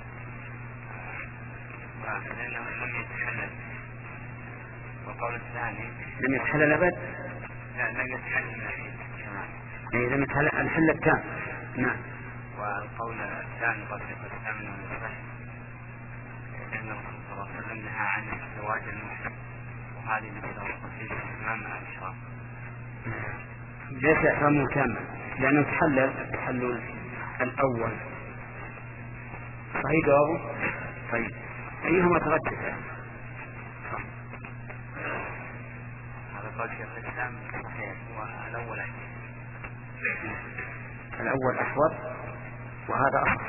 لأنه لم يتحلل. والقول الثاني لم يتحلل أبد. لا لم يتحلل كمان. أي لم يتحلل الحل التام. نعم. والقول الثاني قد يقول أمن ويصح لأن الرسول صلى الله عليه وسلم نهى عن زواج المحرم وهذه مثل وصفيه تماما عن الإحرام. ليس إحرامه كامل لأنه تحلل التحلل الأول. صحيح جوابه؟ طيب أيهما ترجح؟ قال شيخ الإسلام صحيح والأول أحسن. الأول أحوط وهذا أصح.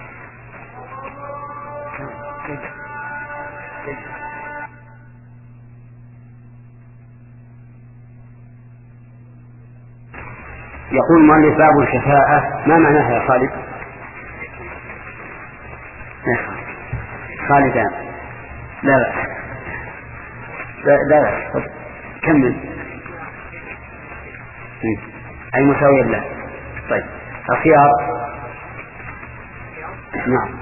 يقول المؤلف باب الشفاعة، ما معناها يا خالد؟ خالدان لا بأس لا بأس كمل أي مساوية له. طيب الخيار نعم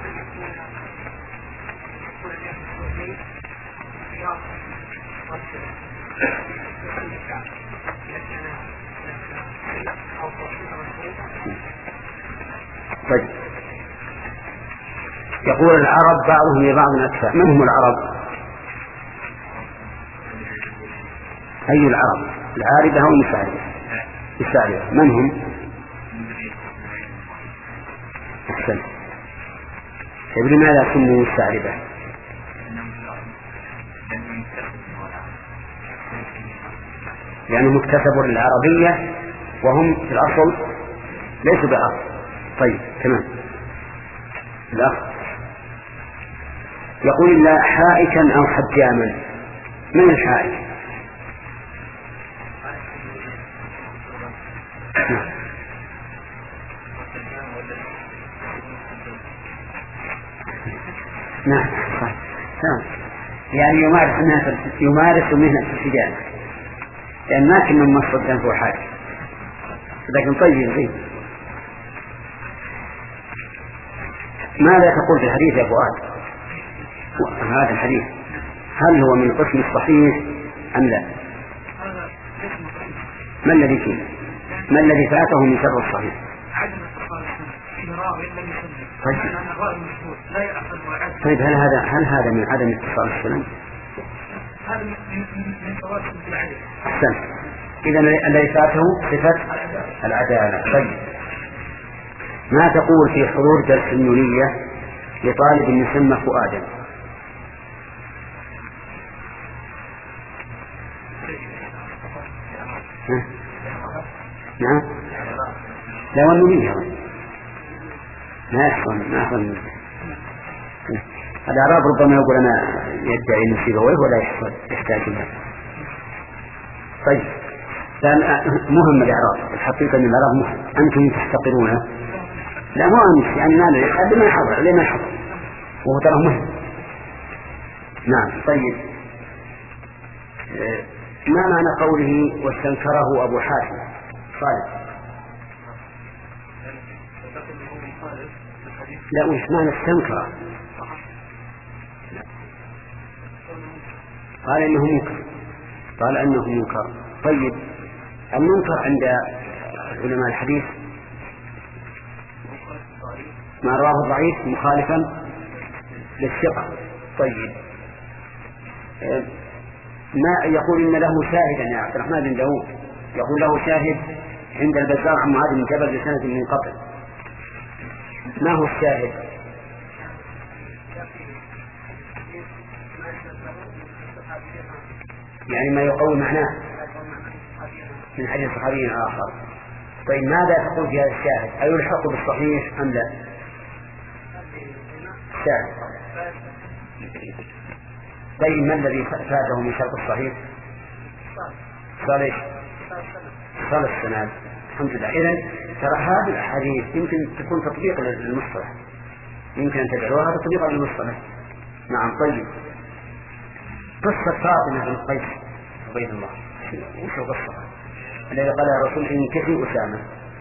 طيب. يقول العرب بعضهم لبعض أكثر. من هم العرب؟ أي العرب؟ العاربة أو المساعدة؟ المساعدة من هم؟ أحسن. طيب لماذا سموا الساعدة؟ لأنهم اكتسبوا العربية وهم في الأصل ليسوا بعرب. طيب تمام. الأخ يقول إلا حائكا أو حجاما. من الحائك؟ نعم نعم يعني يمارس الناس يمارس مهنة الحجامة، لأن ما كنا من مصر تنفو حاجة لكن طيب غير. ماذا تقول في الحديث يا فؤاد؟ هذا الحديث هل هو من القسم الصحيح أم لا؟ ما الذي فيه؟ ما الذي فاته من شر الصحيح؟ طيب. طيب هل هذا هل هذا من عدم اتصال السنن؟ أحسن. إذا الذي فاته صفة العدالة. طيب ما تقول في حضور درس النونية لطالب يسمى فؤادا؟ نعم لا والنونية ما يحصل ما يحصل. الأعراب ربما يقول أنا يدعي نسيبويه ولا يحصل يحتاج لها. طيب مهم الإعراب، الحقيقة أن الإعراب مهم. أنتم تحتقرونه؟ لا مو أمس يعني ما ندري لما يحضر لما يحضر وهو ترى مهم. نعم طيب. ما معنى قوله واستنكره أبو حاتم؟ خالد لا وش معنى استنكره؟ قال إنه منكر. قال إنه منكر. طيب المنكر عند علماء الحديث ما رواه الضعيف مخالفا للثقة. طيب ما يقول إن له شاهدا يا عبد الرحمن بن داود، يقول له شاهد عند البزار عن معاذ بن جبل بسند منقطع. ما هو الشاهد؟ يعني ما يقوي معناه من حديث صحابي آخر. طيب ماذا تقول في هذا الشاهد؟ هل يلحق بالصحيح أم لا؟ الشاهد. طيب ما الذي فاته من شرط الصحيح؟ صالح صالح السند. الحمد لله. إذن ترى هذه الأحاديث يمكن تكون تطبيق للمصطلح، يمكن أن تدعوها تطبيقا للمصطلح. نعم. طيب قصة فاطمة بن قيس عبيد الله وش قصة الذي قال الرسول إن كفي أسامة؟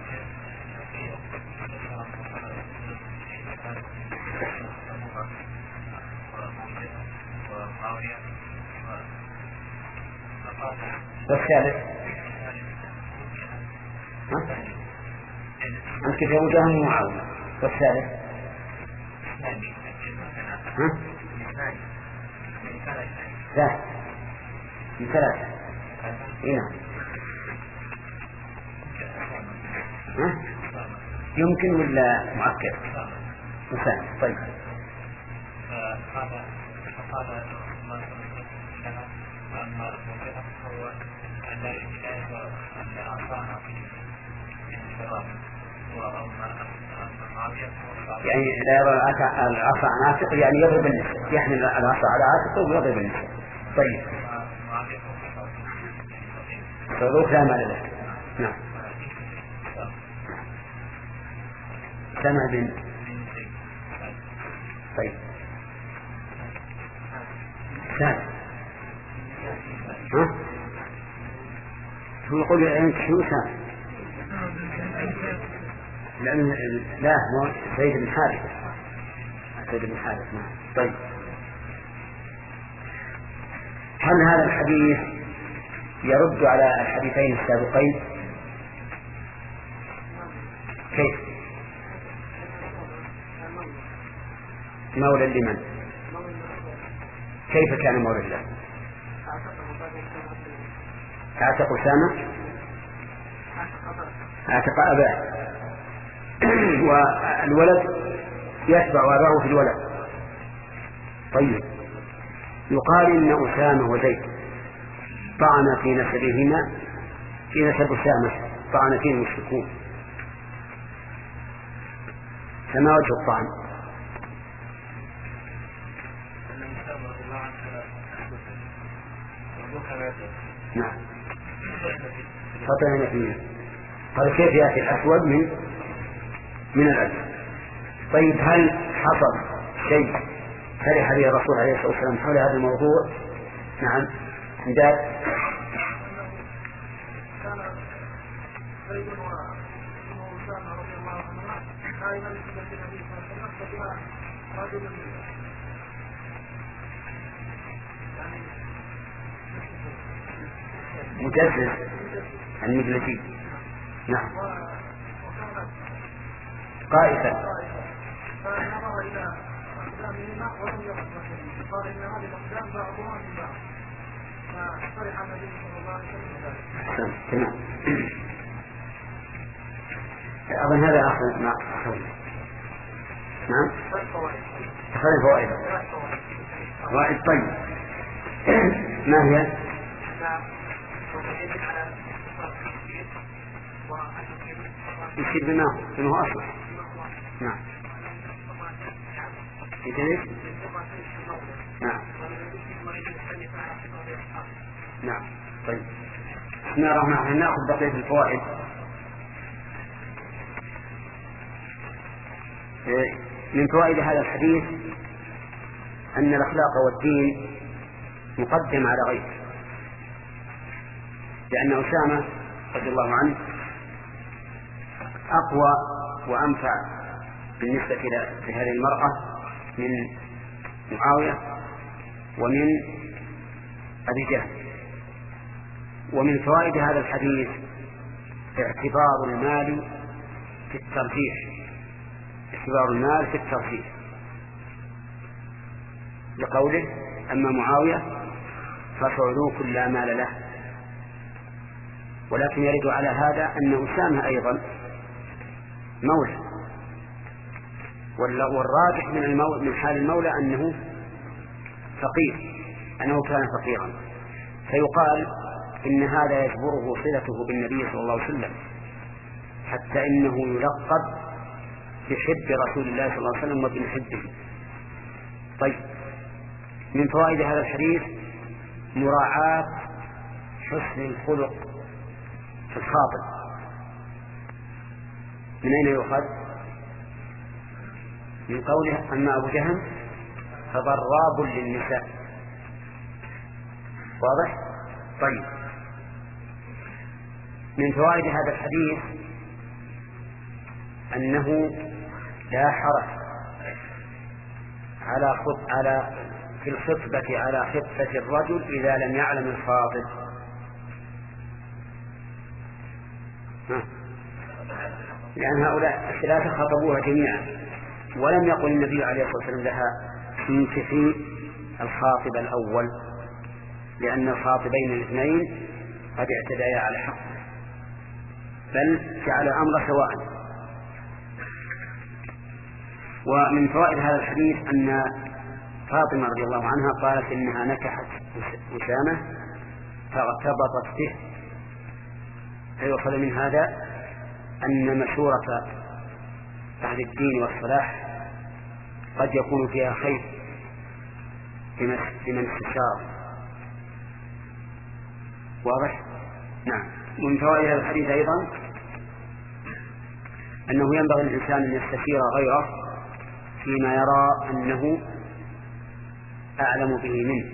والثالث أنت كيف وجهه معاوية؟ والثالث ها؟ لا من ثلاثة. هنا ها؟ يمكن ولا مؤكد؟ مثال. طيب يعني لا يضع العصا عن عاتقه، يعني يضرب النساء، يحمل العصا على عاتقه ويضرب النساء. طيب صدوق لا مال له. نعم. سمع بن. طيب سمع ها هو يقول أنت شو سمع؟ لأن لا مو سيد بن حارث. سيد بن حارث. نعم. طيب هل هذا الحديث يرد على الحديثين السابقين؟ كيف؟ مولى لمن؟ كيف كان مولى له؟ اعتق أسامة، اعتق أباه، والولد يتبع أباه في الولد. طيب يقال إن أسامة وزيد طعن في نسبهما، في نسب أسامة طعن فيه المشركون، فما وجه الطعن؟ نعم فطعن فيه. قال كيف يأتي الأسود من من الأسود؟ طيب هل حصل شيء فرح به الرسول عليه الصلاة والسلام حول هذا الموضوع؟ نعم حداد. مجسس المجلسي. نعم قائفا. فنظر إلى أقدامهما ولم يرد مسلم، قال إن هذه الأقدام بعضها من بعض، ففرح النبي صلى الله عليه وسلم. تمام. أظن هذا آخر ما أخذنا. نعم أخذنا الفوائد. فوائد. طيب ما هي؟ يصير بما بما هو أصلا. نعم يتلف. نعم نعم. طيب بسم الله الرحمن الرحيم. نأخذ بقية الفوائد. من فوائد هذا الحديث أن الأخلاق والدين مقدم على غيره، لأن أسامة رضي الله عنه أقوى وأنفع بالنسبة لهذه المرأة من معاوية ومن أبي جهل. ومن فوائد هذا الحديث اعتبار المال في الترجيح، اعتبار المال في الترجيح، لقوله أما معاوية فصعلوك لا مال له. ولكن يرد على هذا أن أسامة أيضا مولى، والراجح من المولى من حال المولى أنه فقير، أنه كان فقيرا، فيقال إن هذا يجبره صلته بالنبي صلى الله عليه وسلم، حتى إنه يلقب بحب رسول الله صلى الله عليه وسلم وابن حبه. طيب من فوائد هذا الحديث مراعاة حسن الخلق في الخاطب. من أين يؤخذ؟ من قوله أما أبو جهم فضراب للنساء. واضح؟ طيب من فوائد هذا الحديث أنه لا حرج على خط على في الخطبة على خطبة الرجل إذا لم يعلم الخاطب. لأن هؤلاء الثلاثة خطبوها جميعا، ولم يقل النبي عليه الصلاة والسلام لها انكحي الخاطب الأول، لأن الخاطبين الاثنين قد اعتدايا على حق، بل جعل الأمر سواء. ومن فوائد هذا الحديث أن فاطمة رضي الله عنها قالت إنها نكحت أسامة فارتبطت به. فيؤخذ من هذا أن مشورة أهل الدين والصلاح قد يكون فيها خير لمن استشار. واضح؟ نعم. من فوائد الحديث أيضا أنه ينبغي الإنسان أن يستشير غيره فيما يرى أنه أعلم به منه،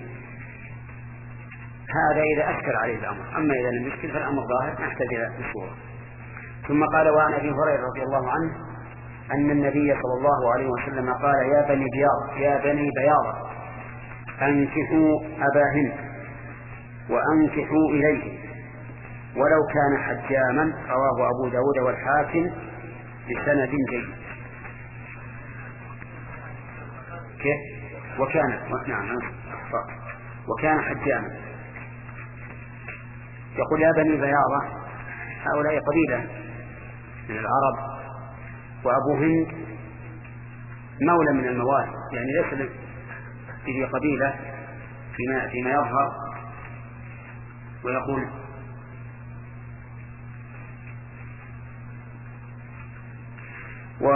هذا إذا أشكل عليه الأمر. أما إذا لم يشكل فالأمر ظاهر نحتاج إلى مشورة. ثم قال: وعن أبي هريرة رضي الله عنه أن النبي صلى الله عليه وسلم قال: يا بني بياض يا بني بياض أنكحوا أبا هند وأنكحوا إليه ولو كان حجاما. رواه أبو داود والحاكم بسند جيد. كيف؟ وكان نعم وكان حجاما. يقول: يا بني بياضة، هؤلاء قبيلة من العرب، وأبو هند مولى من الموالي، يعني ليس به قبيلة فيما, فيما يظهر. ويقول: و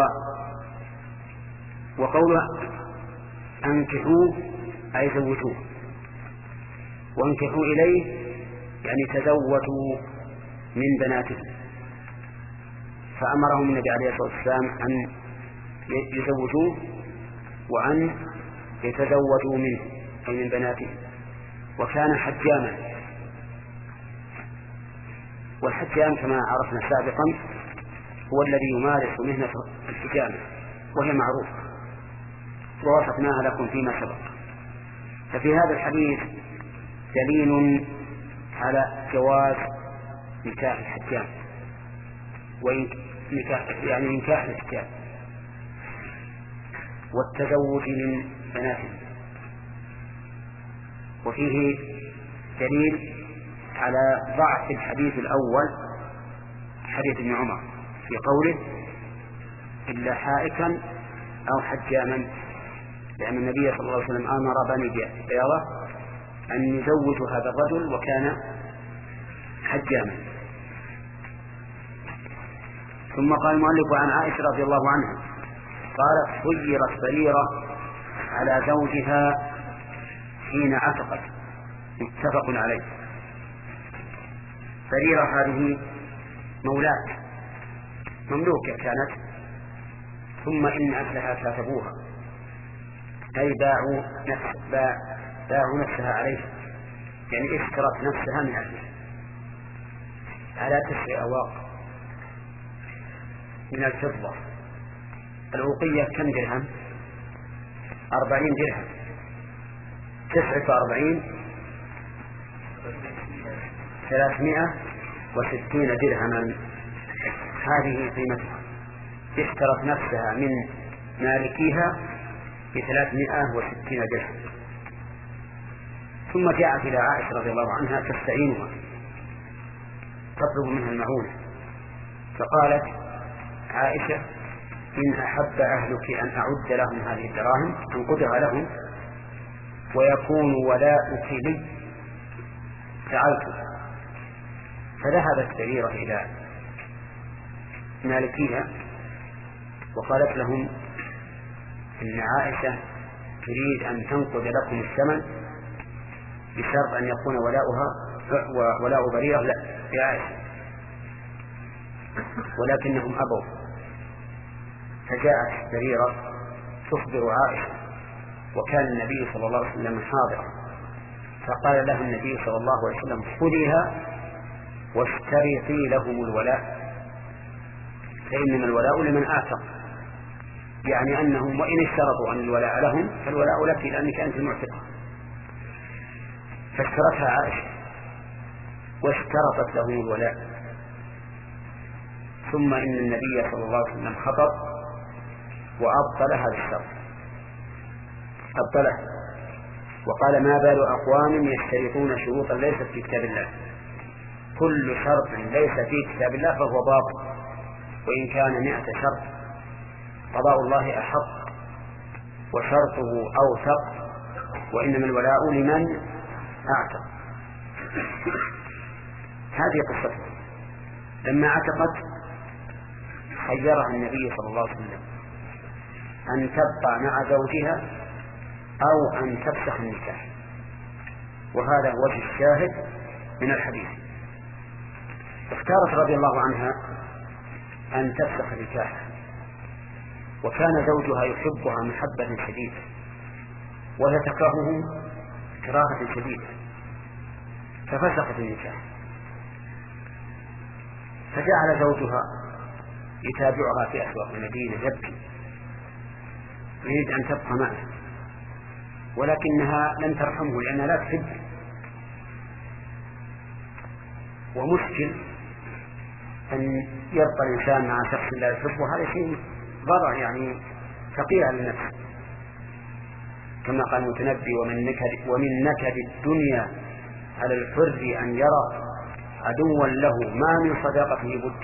وقوله أنكحوا أي زوجوه، وانكحوا إليه يعني تزوجوا من بناته. فأمرهم النبي عليه الصلاة والسلام أن يزوجوه وأن يتزوجوا منه أي من بناته. وكان حجاما، والحجام كما عرفنا سابقا هو الذي يمارس مهنة الحجامة، وهي معروفة ووصفناها لكم فيما سبق. ففي هذا الحديث دليل على جواز نكاح الحجام ونكاح يعني نكاح الحجام والتزوج من بناته. وفيه دليل على ضعف الحديث الأول حديث ابن عمر في قوله: إلا حائكا أو حجاما، لأن النبي صلى الله عليه وسلم أمر بني بياضة أن يزوجوا هذا الرجل وكان حجاما. ثم قال المؤلف: عن عائشة رضي الله عنها قالت: خيرت بريرة على زوجها حين عتقت. متفق عليه. بريرة هذه مولاة مملوكة كانت، ثم إن أهلها كاتبوها أي باعوا نفس باع باعوا نفسها عليه، يعني اشترت نفسها من أهلها على تسع أواق من الفضة. الأوقية كم درهم؟ أربعين درهم. تسعة وأربعين ثلاثمائة وستين درهما، هذه قيمتها. اشترت نفسها من مالكيها بثلاثمائة وستين درهم. ثم جاءت إلى عائشة رضي الله عنها تستعينها تطلب منها المعونة، فقالت عائشة: إن أحب أهلك أن أعد لهم هذه الدراهم أنقذها لهم ويكون ولاؤك لي فعلت. فذهبت بريرة إلى مالكيها وقالت لهم: إن عائشة تريد أن تنقذ لكم الثمن بشرط أن يكون ولاؤها ولاء بريرة لا لعائشة، ولكنهم أبوا. فجاءت بريرة تخبر عائشة، وكان النبي صلى الله عليه وسلم حاضرا، فقال لها النبي صلى الله عليه وسلم: خذيها واشترطي لهم الولاء، فإنما الولاء لمن آثق، يعني أنهم وإن اشترطوا أن الولاء لهم فالولاء لك لأنك أنت المعتقة. فاشترتها عائشة واشترطت لهم الولاء. ثم إن النبي صلى الله عليه وسلم خطب وأبطل هذا الشرط، أبطله وقال: ما بال أقوام يشترطون شروطا ليست في كتاب الله، كل شرط ليس في كتاب الله فهو باطل، وإن كان مئة شرط قضاء الله أحق وشرطه أوثق، وإنما الولاء لمن أعتق. هذه قصته. لما عتقت خيرها النبي صلى الله عليه وسلم أن تبقى مع زوجها أو أن تفسخ النكاح، وهذا هو وجه الشاهد من الحديث. اختارت رضي الله عنها أن تفسخ النكاح، وكان زوجها يحبها محبة شديدة وهي تكرهه كراهة شديدة، ففسخت النكاح. فجعل زوجها يتابعها في أسواق المدينة يبكي يريد أن تبقى معه، ولكنها لم ترحمه لأنها لا تحب. ومشكل أن يبقى الإنسان مع شخص لا يحبه، هذا شيء ضرر يعني ثقيل على النفس، كما قال المتنبي: ومن نكد, ومن نكد الدنيا على الحر أن يرى عدوا له ما من صداقته بد.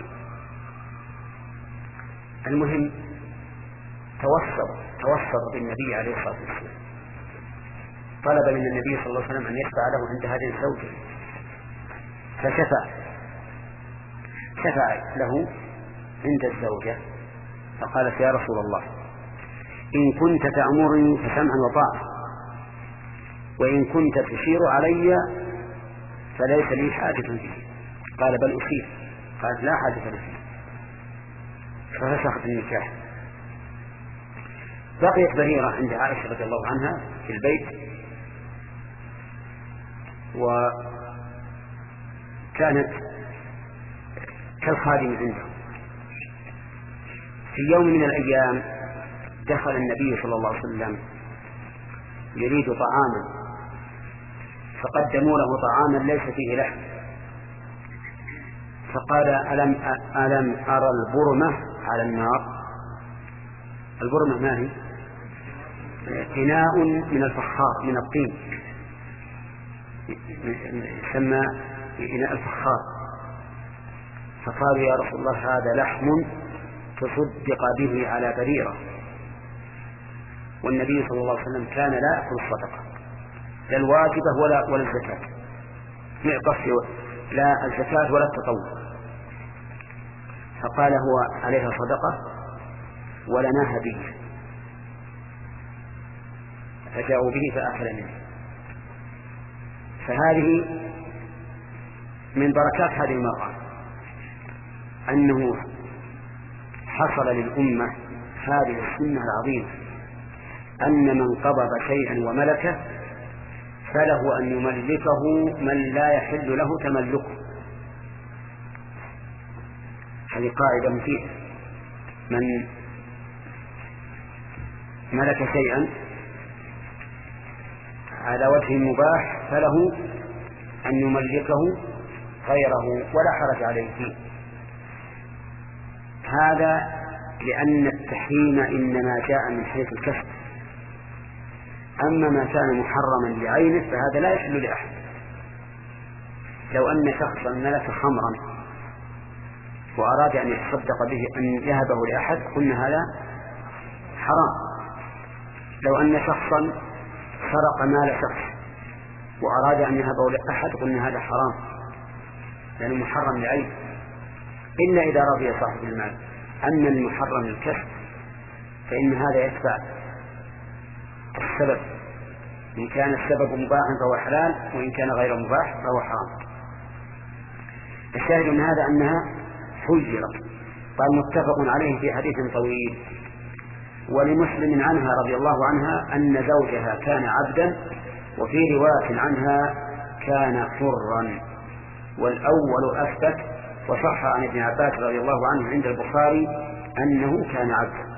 المهم توسط توسط بالنبي عليه الصلاة والسلام، طلب من النبي صلى الله عليه وسلم أن يشفع له عند هذه الزوجة، فشفع شفع له عند الزوجة، فقالت: يا رسول الله، إن كنت تأمرني فسمعا وطاعة، وإن كنت تشير علي فليس لي حاجة فيه. قال: بل أشير. قالت: لا حاجة لي فيه. ففسخت النكاح. بقيت بريرة عند عائشة رضي الله عنها في البيت، وكانت كالخادم عنده. في يوم من الأيام دخل النبي صلى الله عليه وسلم يريد طعاما، فقدموا له طعاما ليس فيه لحم، فقال: ألم, ألم أرى البرمة على النار؟ البرمة ما هي؟ إناء من الفخار من الطين، يسمى إناء الفخار. فقالوا: يا رسول الله، هذا لحم تصدق به على بريرة. والنبي صلى الله عليه وسلم كان لا يأكل الصدقة، لا الواجبة ولا ولا الزكاة، لا الزكاة ولا التطوع. فقال: هو عليها صدقة ولنا هدية. فجاءوا به فأكل منه. فهذه من بركات هذه المرأة أنه حصل للأمة هذه السنة العظيمة، أن من قبض شيئا وملكه فله أن يملكه من لا يحل له تملكه. هذه قاعدة مفيدة: من ملك شيئا على وجه مباح فله أن يملكه غيره ولا حرج عليه فيه. هذا لأن التحريم إنما جاء من حيث الكسب، أما ما كان محرما لعينه فهذا لا يحل لأحد. لو أن شخصا ملك خمرا وأراد أن يتصدق به أن يهبه لأحد قلنا هذا حرام. لو أن شخصا سرق مال شخص وأراد أن يهبه لأحد قلنا هذا حرام لأنه محرم لعينه، إلا إذا رضي صاحب المال. أما المحرم الكسب فإن هذا يتبع السبب، إن كان السبب مباحا فهو حلال، وإن كان غير مباح فهو حرام. الشاهد من هذا أنها حجرت. قال: متفق عليه في حديث طويل. ولمسلم عنها رضي الله عنها أن زوجها كان عبدا، وفي رواية عنها كان حرا، والأول أثبت. وصح عن ابن عباس رضي الله عنه عند البخاري أنه كان عبدا.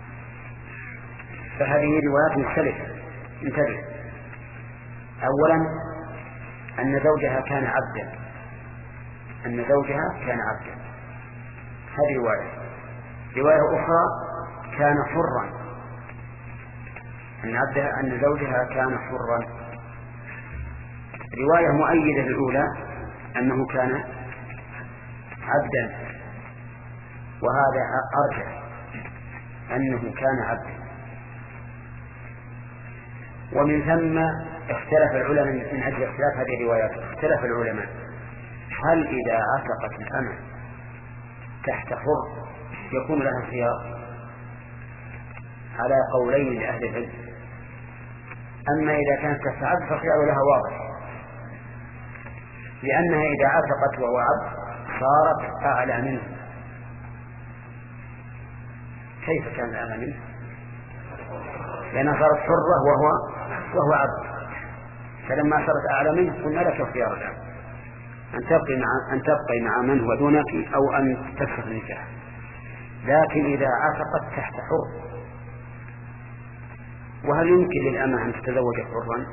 فهذه روايات مختلفة، انتبه. أولا أن زوجها كان عبدا، أن زوجها كان عبدا، هذه رواية. رواية أخرى كان حرا، أن عبدها أن زوجها كان حرا. رواية مؤيدة للأولى أنه كان عبدا، وهذا أرجح أنه كان عبدا. ومن ثم اختلف العلماء من أجل اختلاف هذه الروايات. اختلف العلماء هل إذا عتقت الأمة تحت حر يكون لها خيار؟ على قولين لأهل العلم. أما إذا كانت تحت عبد فالخيار لها واضح، لأنها إذا عتقت وهو عبد صارت أعلى منه. كيف كان أعلى منه؟ لأنها صارت حرة وهو وهو عبد، فلما صارت أعلى منه قلنا لك الخيار الآن أن تبقي مع أن تبقي مع من هو دونك أو أن تفسخ النكاح. لكن إذا عتقت تحت حر، وهل يمكن للأمة أن تتزوج حرا؟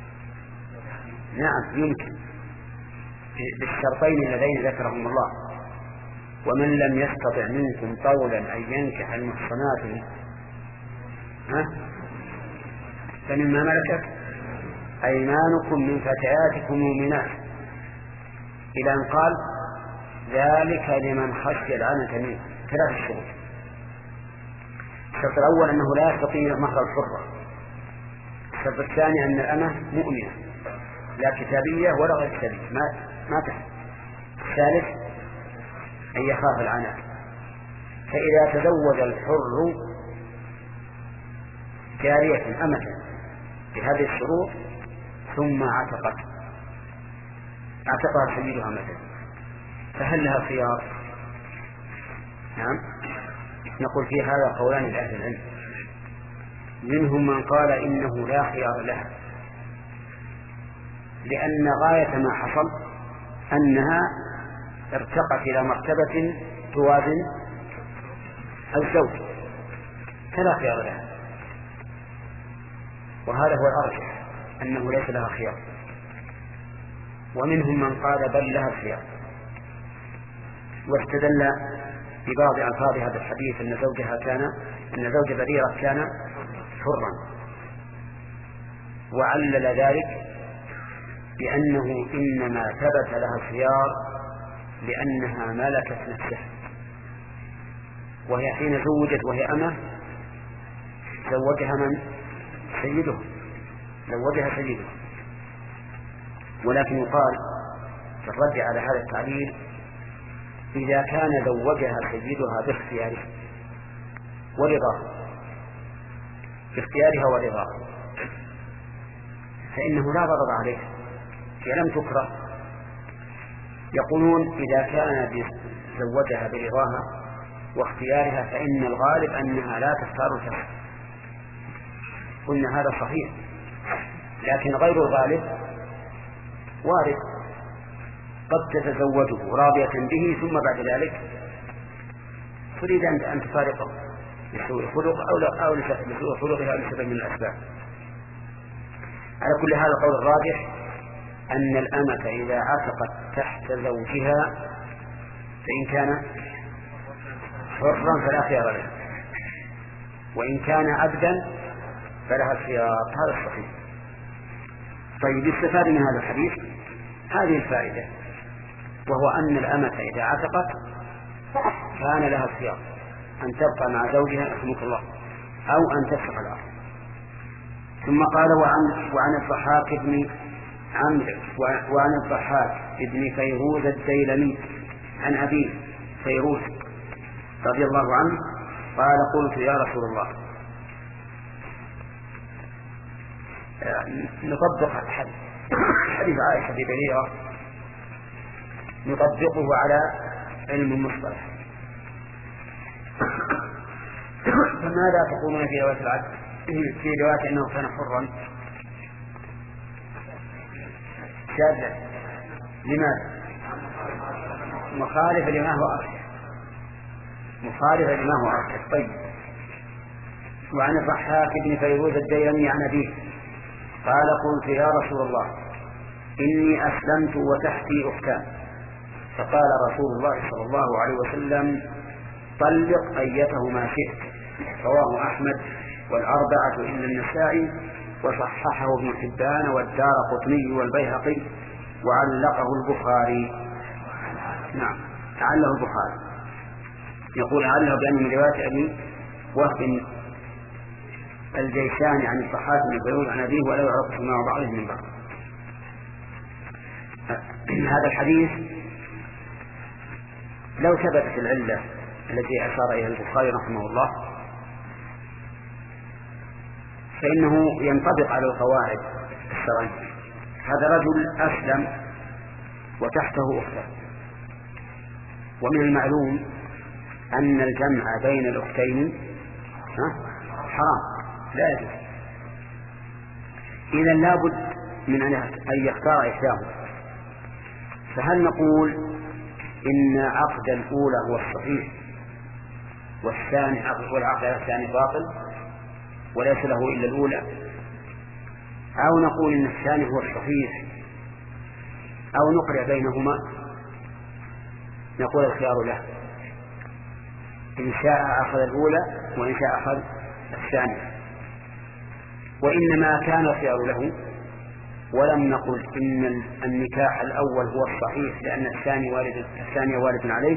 نعم يمكن، بالشرطين اللذين ذكرهم الله: ومن لم يستطع منكم طولا أن ينكح المحصنات ها فمما ملكت أيمانكم من فتياتكم المؤمنات، إلى أن قال: ذلك لمن خشي العنة منه. ثلاث شروط. الشرط الأول أنه لا يستطيع مهر الحرة. الشرط الثاني أن الأمة مؤمنة لا كتابية ولا غير كتابية، ما ما تحت. الثالث أن يخاف العنة. فإذا تزوج الحر جارية أمة بهذه الشروط ثم عتقت اعتقها سيدها مثلا، فهل لها خيار؟ نعم، نقول في هذا قولان لأهل العلم. منهم من قال إنه لا خيار لها، لأن غاية ما حصل أنها ارتقت إلى مرتبة توازن الزوج، فلا خيار لها. وهذا هو الأرجح، أنه ليس لها خيار. ومنهم من قال بل لها خيار، واستدل ببعض ألفاظ هذا الحديث أن زوجها كان أن زوج بريرة كان حرا، وعلل ذلك بأنه إنما ثبت لها الخيار لأنها ملكت نفسها، وهي حين زوجت وهي أمة زوجها من؟ سيده، زوجها سيده. ولكن يقال في الرد على هذا التعليل: إذا كان زوجها سيدها باختياره ورضاه باختيارها ورضاه فإنه لا ضرر عليه، هي لم تكره. يقولون إذا كان زوجها برضاها واختيارها فإن الغالب أنها لا تختار الكسب. قلنا هذا صحيح، لكن غير الغالب وارد، قد تتزوجه راضية به ثم بعد ذلك تريد أن تفارقه لسوء خلق أو لسوء خلقها لسبب من الأسباب. على كل هذا القول الراجح أن الأمة إذا عتقت تحت زوجها فإن كان حرا فلا خيار له، وإن كان عبدا فلها الخيار. هذا الصحيح. طيب، يستفاد من هذا الحديث هذه الفائدة، وهو أن الأمة إذا عتقت كان لها الخيار أن تبقى مع زوجها رحمه الله أو أن تفسخ العقد. ثم قال: وعن, وعن الضحاك بن عمرو وعن الضحاك بن فيروز الديلمي عن أبيه فيروز رضي الله عنه قال: قلت يا رسول الله، نطبق حديث عائشة في بريرة نطبقه على علم المصطلح، فماذا تقولون في رواية العبد في رواية أنه كان حرا شاذا؟ لماذا؟ مخالف لما هو أرجح، مخالف لما هو أرجح. طيب، وعن الضحاك بن فيروز الديلمي عن أبيه قال: قلت يا رسول الله، إني أسلمت وتحتي أختان، فقال رسول الله صلى الله عليه وسلم: طلق أيتهما شئت. رواه أحمد والأربعة إلا النسائي، وصححه ابن حبان والدارقطني والبيهقي، وعلقه البخاري. نعم، علّه البخاري. يقول: علّه بأن من رواية أبي وهب الجيشان عن الصحابة من البيوت عن أبيه ولا يعرف سماع بعضهم من بعض. هذا الحديث لو ثبتت العلة التي أشار إليها البخاري رحمه الله فإنه ينطبق على القواعد الشرعية. هذا رجل أسلم وتحته أخته، ومن المعلوم أن الجمع بين الأختين حرام لا يجوز، إذن لابد من أن يختار إحداهما. فهل نقول إن عقد الأولى هو الصحيح والثاني والعقد الثاني باطل وليس له إلا الأولى، أو نقول إن الثاني هو الصحيح، أو نقرع بينهما؟ نقول الخيار له، إن شاء أخذ الأولى وإن شاء أخذ الثانية، وإنما كان الخيار له. ولم نقل إن النكاح الأول هو الصحيح لأن الثاني والد الثانية والد عليه،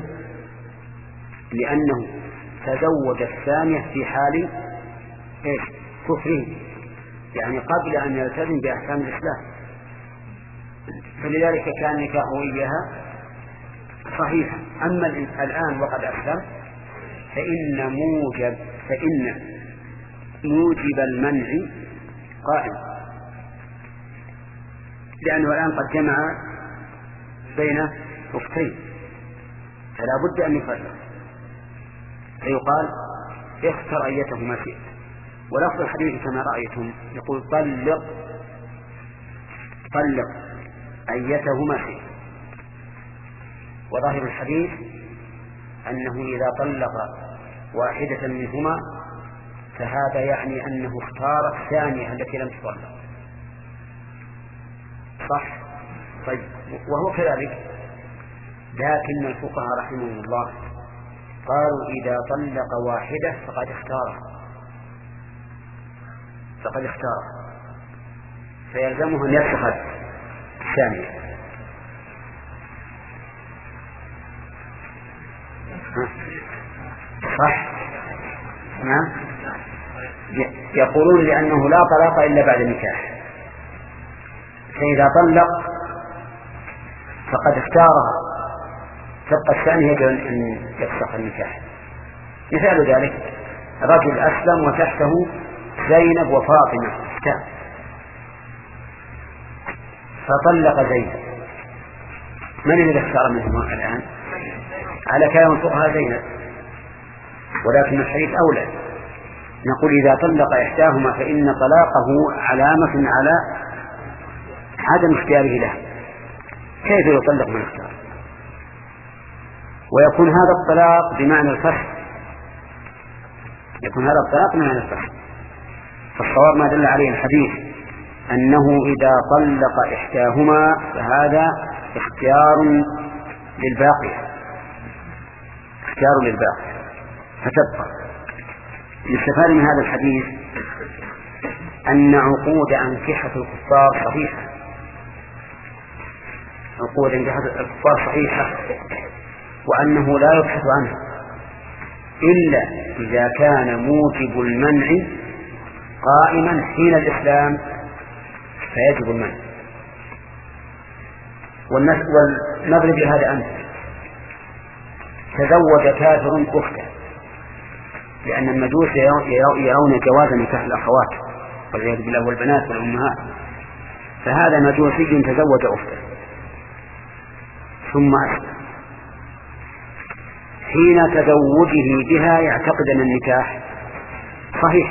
لأنه تزوج الثانية في حال إيش؟ كفره، يعني قبل أن يلتزم بأحكام الإسلام، فلذلك كان نكاحه إياها صحيحا. أما الآن وقد أسلم فإن موجب فإن موجب المنع قائم، لأنه الآن قد جمع بين أختين، فلا بد أن يفرق، فيقال اختر أيتهما شئت. ولفظ الحديث كما رأيتم يقول طلق طلق أيتهما شئت، وظاهر الحديث أنه إذا طلق واحدة منهما فهذا يعني أنه اختار الثانية التي لم تطلق، صح؟ طيب، وهو كذلك، لكن الفقهاء رحمهم الله قالوا إذا طلق واحدة فقد اختارها فقد اختارها فيلزمه أن يتخذ الثانية. صح؟ نعم، يقولون لأنه لا طلاق إلا بعد النكاح، فإذا طلق فقد اختارها تبقى الثانية يجب أن يفسخ النكاح. مثال ذلك رجل أسلم وتحته زينب وفاطمة فطلق زينب، من الذي اختار منهما الآن؟ على كلام الفقهاء زينب، ولكن الحديث أولى. نقول إذا طلق إحداهما فإن طلاقه علامة على عدم اختياره له، كيف يطلق من اختار؟ ويكون هذا الطلاق بمعنى الفسخ، يكون هذا الطلاق بمعنى الفسخ. فالصواب ما دل عليه الحديث أنه إذا طلق إحداهما فهذا اختيار للباقية، اختيار للباقية فتبقى. يستفاد من هذا الحديث أن عقود أنكحة الكفار صحيحة، عقود أنكحة الكفار صحيحة، وأنه لا يبحث عنها إلا إذا كان موجب المنع قائما حين الإسلام فيجب المنع. والنضرب لهذا أنت تزوج كافر أخته، لأن المجوس يرون جواز نكاح الأخوات والعياذ بالله والبنات والأمهات، فهذا مجوسي تزوج أخته ثم أسلم، حين تزوجه بها يعتقد أن النكاح صحيح،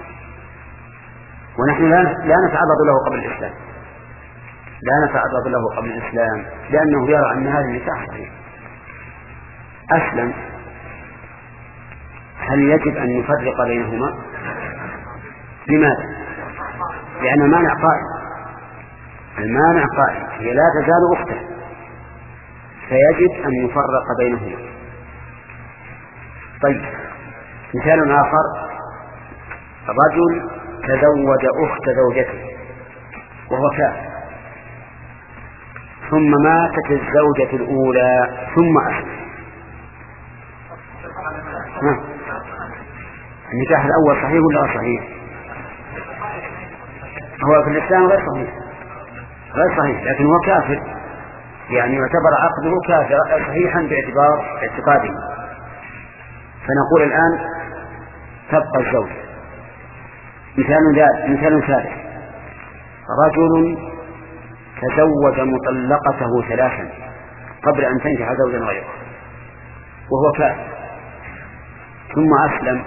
ونحن لا نتعرض له قبل الإسلام لا نتعرض له قبل الإسلام لأنه يرى أن هذا النكاح صحيح. أسلم، هل يجب أن نفرق بينهما؟ لماذا؟ لأن المانع قائم، المانع قائم، هي لا تزال أخته، فيجب أن يفرق بينهما. طيب، مثال آخر، رجل تزوج أخت زوجته وهو كافر، ثم ماتت الزوجة الأولى ثم أسلم، النكاح الأول صحيح ولا صحيح؟ هو في الإسلام غير صحيح غير صحيح لكن هو كافر، يعني يعتبر عقده كافر صحيحا باعتبار اعتقاده. فنقول الآن تبقى الزوج. مثال ذات مثال ثالث: رجل تزوج مطلقته ثلاثا قبل أن تنكح زوجا غيره وهو كافر ثم أسلم.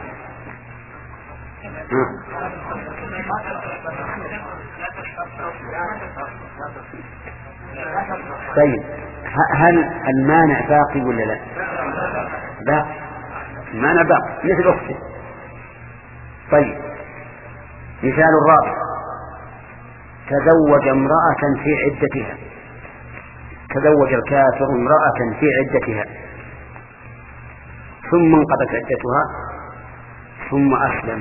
طيب هل المانع باقي ولا لا؟ باقي، المانع باقي مثل أخته. طيب مثال الرابع: تزوج امرأة في عدتها، تزوج الكافر امرأة في عدتها ثم انقضت عدتها ثم أسلم،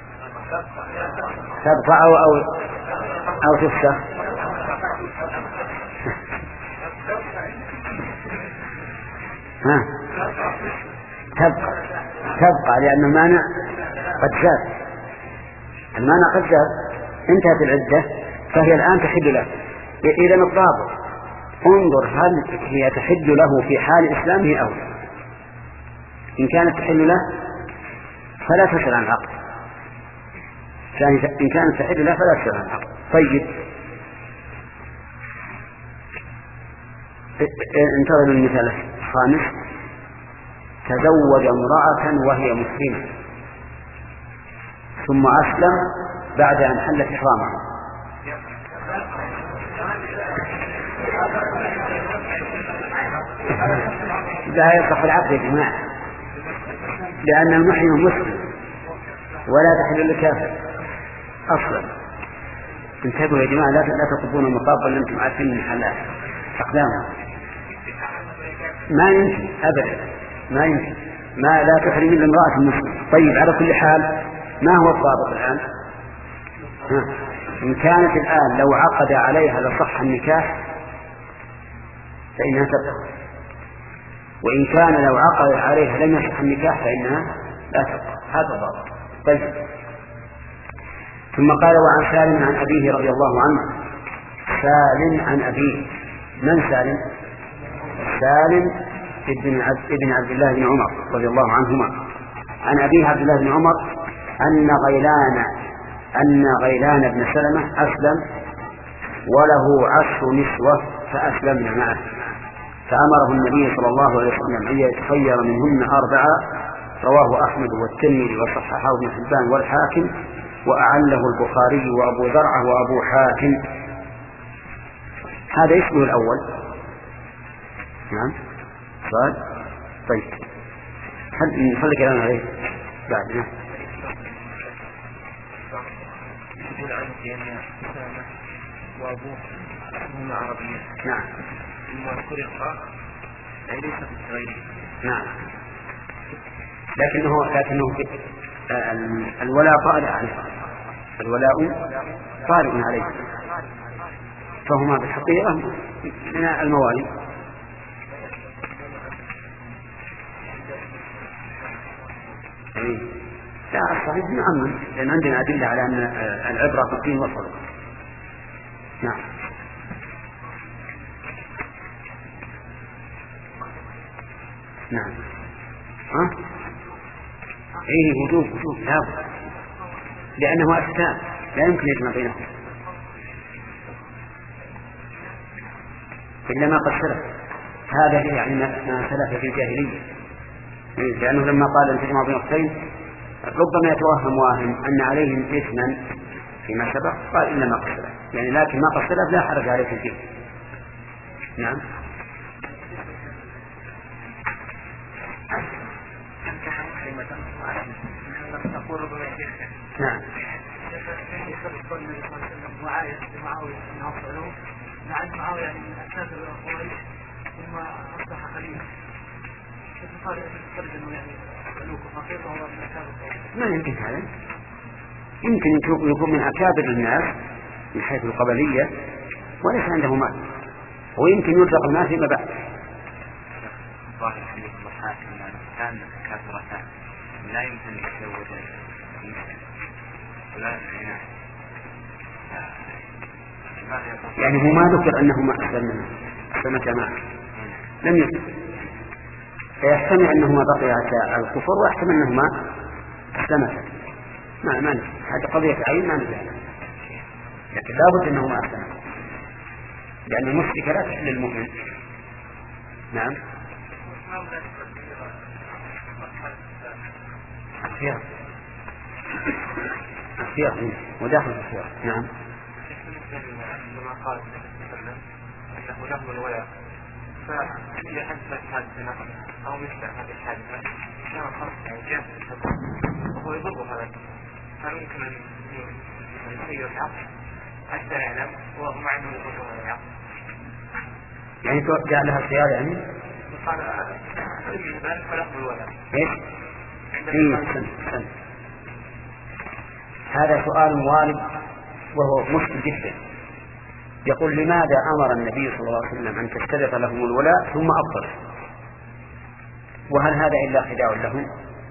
تبقى أو أو, أو تفسخ؟ ها تبقى تبقى لأن المانع قد زاد، المانع قد زاد، انتهت العدة فهي الآن تحل له. إذا الضابط انظر هل هي تحل له في حال إسلامه أو لا. إن كانت تحل له فلا تسأل عن العقد، إن كانت تحل له فلا تسأل عن العقد. طيب انتظر المثال الخامس: تزوج امرأة وهي مسلمة ثم أسلم بعد أن حلت إحرامها. لا يصح العقد يا جماعة، لأن المحرم مسلم ولا تحل للكافر أصلا. انتبهوا يا جماعة، لا تقضون المطاب اللي أنتم عارفين من حلال أقدامها. ما يمكن أبدا، ما يمكن، ما لا تحرم إلا امرأة مسلمة. طيب على كل حال ما هو الضابط الآن؟ ها. إن كانت الآن لو عقد عليها لصح النكاح فإنها تبقى، وإن كان لو عقد عليها لم يصح النكاح فإنها لا تبقى. هذا الضابط. طيب ثم قال: وعن سالم عن أبيه رضي الله عنه. سالم عن أبيه، من سالم؟ سالم ابن عبد, ابن عبد الله بن عمر رضي الله عنهما. عن أبيه عبد الله بن عمر أن غيلان أن غيلان بن سلمة أسلم وله عشر نسوة فأسلمن معه، فأمره النبي صلى الله عليه وسلم أن يتخير منهن أربعة. رواه أحمد والترمذي وصححه ابن حبان والحاكم، وأعله البخاري وأبو زرعة وأبو حاتم. هذا اسمه الأول. نعم سؤال. طيب هل نخلي كلام عليه بعدنا؟ يقول عنه بأن أسامة وأبوه هم عربيين. نعم. المذكور الخاص أي ليس في غيره. نعم. لكنه لكنه الولاء طارئ عليه، الولاء طارئ عليه، فهما بالحقيقة من الموالي. لا الصحيح نعم، لأن عندنا أدلة على أن العبرة في الدين والصدق. نعم. نعم. ها؟ إيه وجوب وجوب لا بد، لأنه أسباب لا يمكن يجمع بينهم إلا ما قد سلف. هذا يعني ما سلف في الجاهلية، لأنه لما قال أن تجمع بين أختين ربما يتوهم واهم أن عليهم إثما فيما سبق، قال إلا ما قد سلف، يعني لكن ما قد سلف لا حرج عليه في الدين. نعم. نعم. وعاية معاوية أنه أفضله لعل معاوية يعني من أكثر القريش ثم أصبح خليفة، فقال أنه يعني ملوك فقير وهو من أكثر القريش. ما يمكن هذا، يمكن يكون من أكابر الناس من حيث القبلية وليس عنده مال، ويمكن يرزق الناس فيما بعد. ظاهر حديث الحاكم كان كافرتان لا يمكن أن يتزوج ولا عناه. يعني هو ما ذكر أنهما أسلم أسلمتا معه، لم يذكر، فيحتمل أنهما بقيا على الكفر ويحتمل أنهما أسلمتا. ما ما هذه قضية عين ما نزل، لكن لابد أنهما أسلمتا، لأن المشرك لا تحل المؤمن. نعم. الخيار الخيار وداخل الخيار. نعم. لما قال أنه له الولاء، فإذا حدث حادثة أو مثل هذه الحادثة كان خرق جاء وهو يضر هذا، فممكن أن يسير العقل حتى يعلم ومع أنه يضر هذا العقل. يعني جاء لها خيار يعني؟ قال ذلك فله الولاء. إيش؟ إيه سن سن. هذا سؤال وارد وهو مشكل جدا. يقول لماذا أمر النبي صلى الله عليه وسلم أن تشترط لهم الولاء ثم أبطل؟ وهل هذا إلا خداع لهم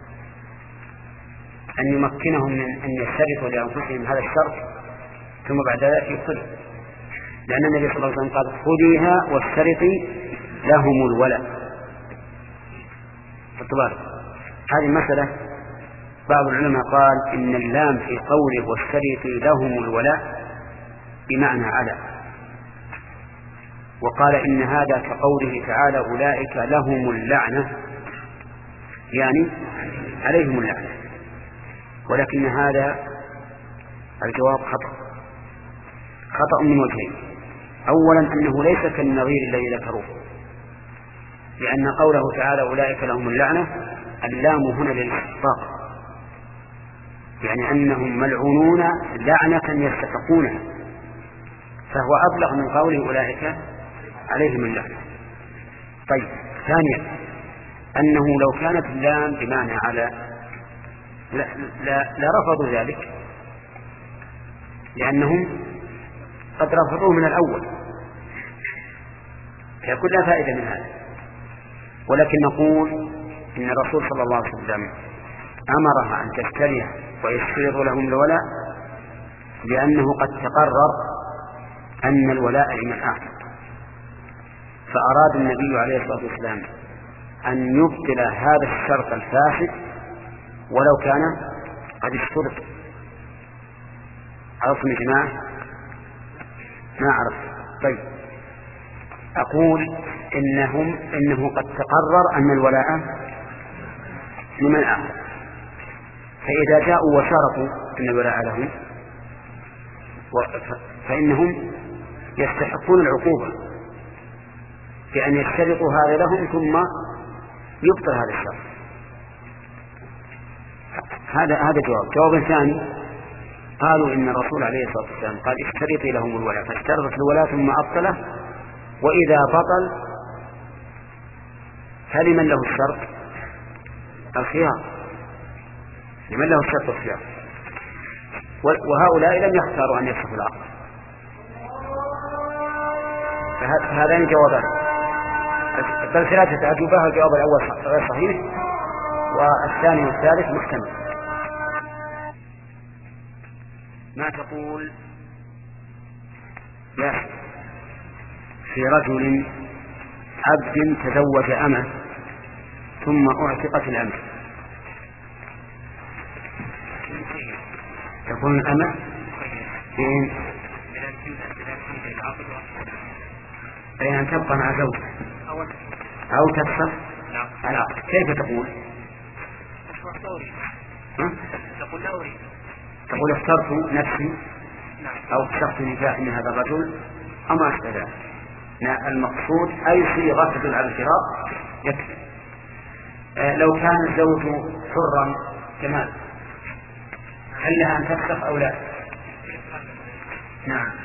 أن يمكنهم من أن يشترطوا لأنفسهم هذا الشرط ثم بعد ذلك يبطل؟ لأن النبي صلى الله عليه وسلم قال خذيها واشترطي لهم الولاء. فالطبار هذه المسألة بعض العلماء قال إن اللام في قوله واشترطي لهم الولاء بمعنى على، وقال إن هذا كقوله تعالى أولئك لهم اللعنة، يعني عليهم اللعنة. ولكن هذا الجواب خطأ خطأ من وجهين. أولا أنه ليس كالنظير الذي ذكروه، لأن قوله تعالى أولئك لهم اللعنة اللام هنا للاستحقاق، يعني أنهم ملعونون لعنة يستحقونها، فهو أبلغ من قوله أولئك عليهم اللعنة. طيب ثانيا أنه لو كانت اللام بمعنى على لا, لا, لا رفضوا ذلك، لأنهم قد رفضوه من الأول، فيكون لا فائدة من هذا. ولكن نقول إن الرسول صلى الله عليه وسلم أمرها أن تشتري ويشترط لهم الولاء لأنه قد تقرر أن الولاء لمن أعتق، فأراد النبي عليه الصلاة والسلام أن يبطل هذا الشرط الفاسد ولو كان قد اشترط. عرفتم يا جماعة؟ ما عرفت. طيب أقول إنهم إنه قد تقرر أن الولاء لمن أعتق، فإذا جاءوا وشرطوا أن الولاء لهم فإنهم يستحقون العقوبة بأن يشترطوا هذا لهم ثم يبطل هذا الشرط. هذا هذا جواب. جواب ثاني قالوا إن الرسول عليه الصلاة والسلام قال اشترطي لهم الولاء، فاشترطت الولاء ثم أبطله، وإذا بطل فلمن له الشرط؟ الخيار. لمن له الشرط الخيار، وهؤلاء لم يختاروا أن يفسخوا العقد. فهذان جوابان، بل ثلاثة أجوبة. الجواب الأول غير صحيح والثاني والثالث محتمل. ما تقول يا في رجل عبد تزوج أمه ثم أعتقت الأمة، تكون الأمة بين بين أن تبقى مع زوجها أو تفسخ العقد. كيف تقول؟ تقول لا أريد، تقول اخترت نفسي أو اخترت نكاح من هذا الرجل أما أشبه ذلك. المقصود أي صيغة تدل على الفراق يكفي. آه لو كان الزوج حرا كمان هل لها أن تفسخ أو لا؟ نعم.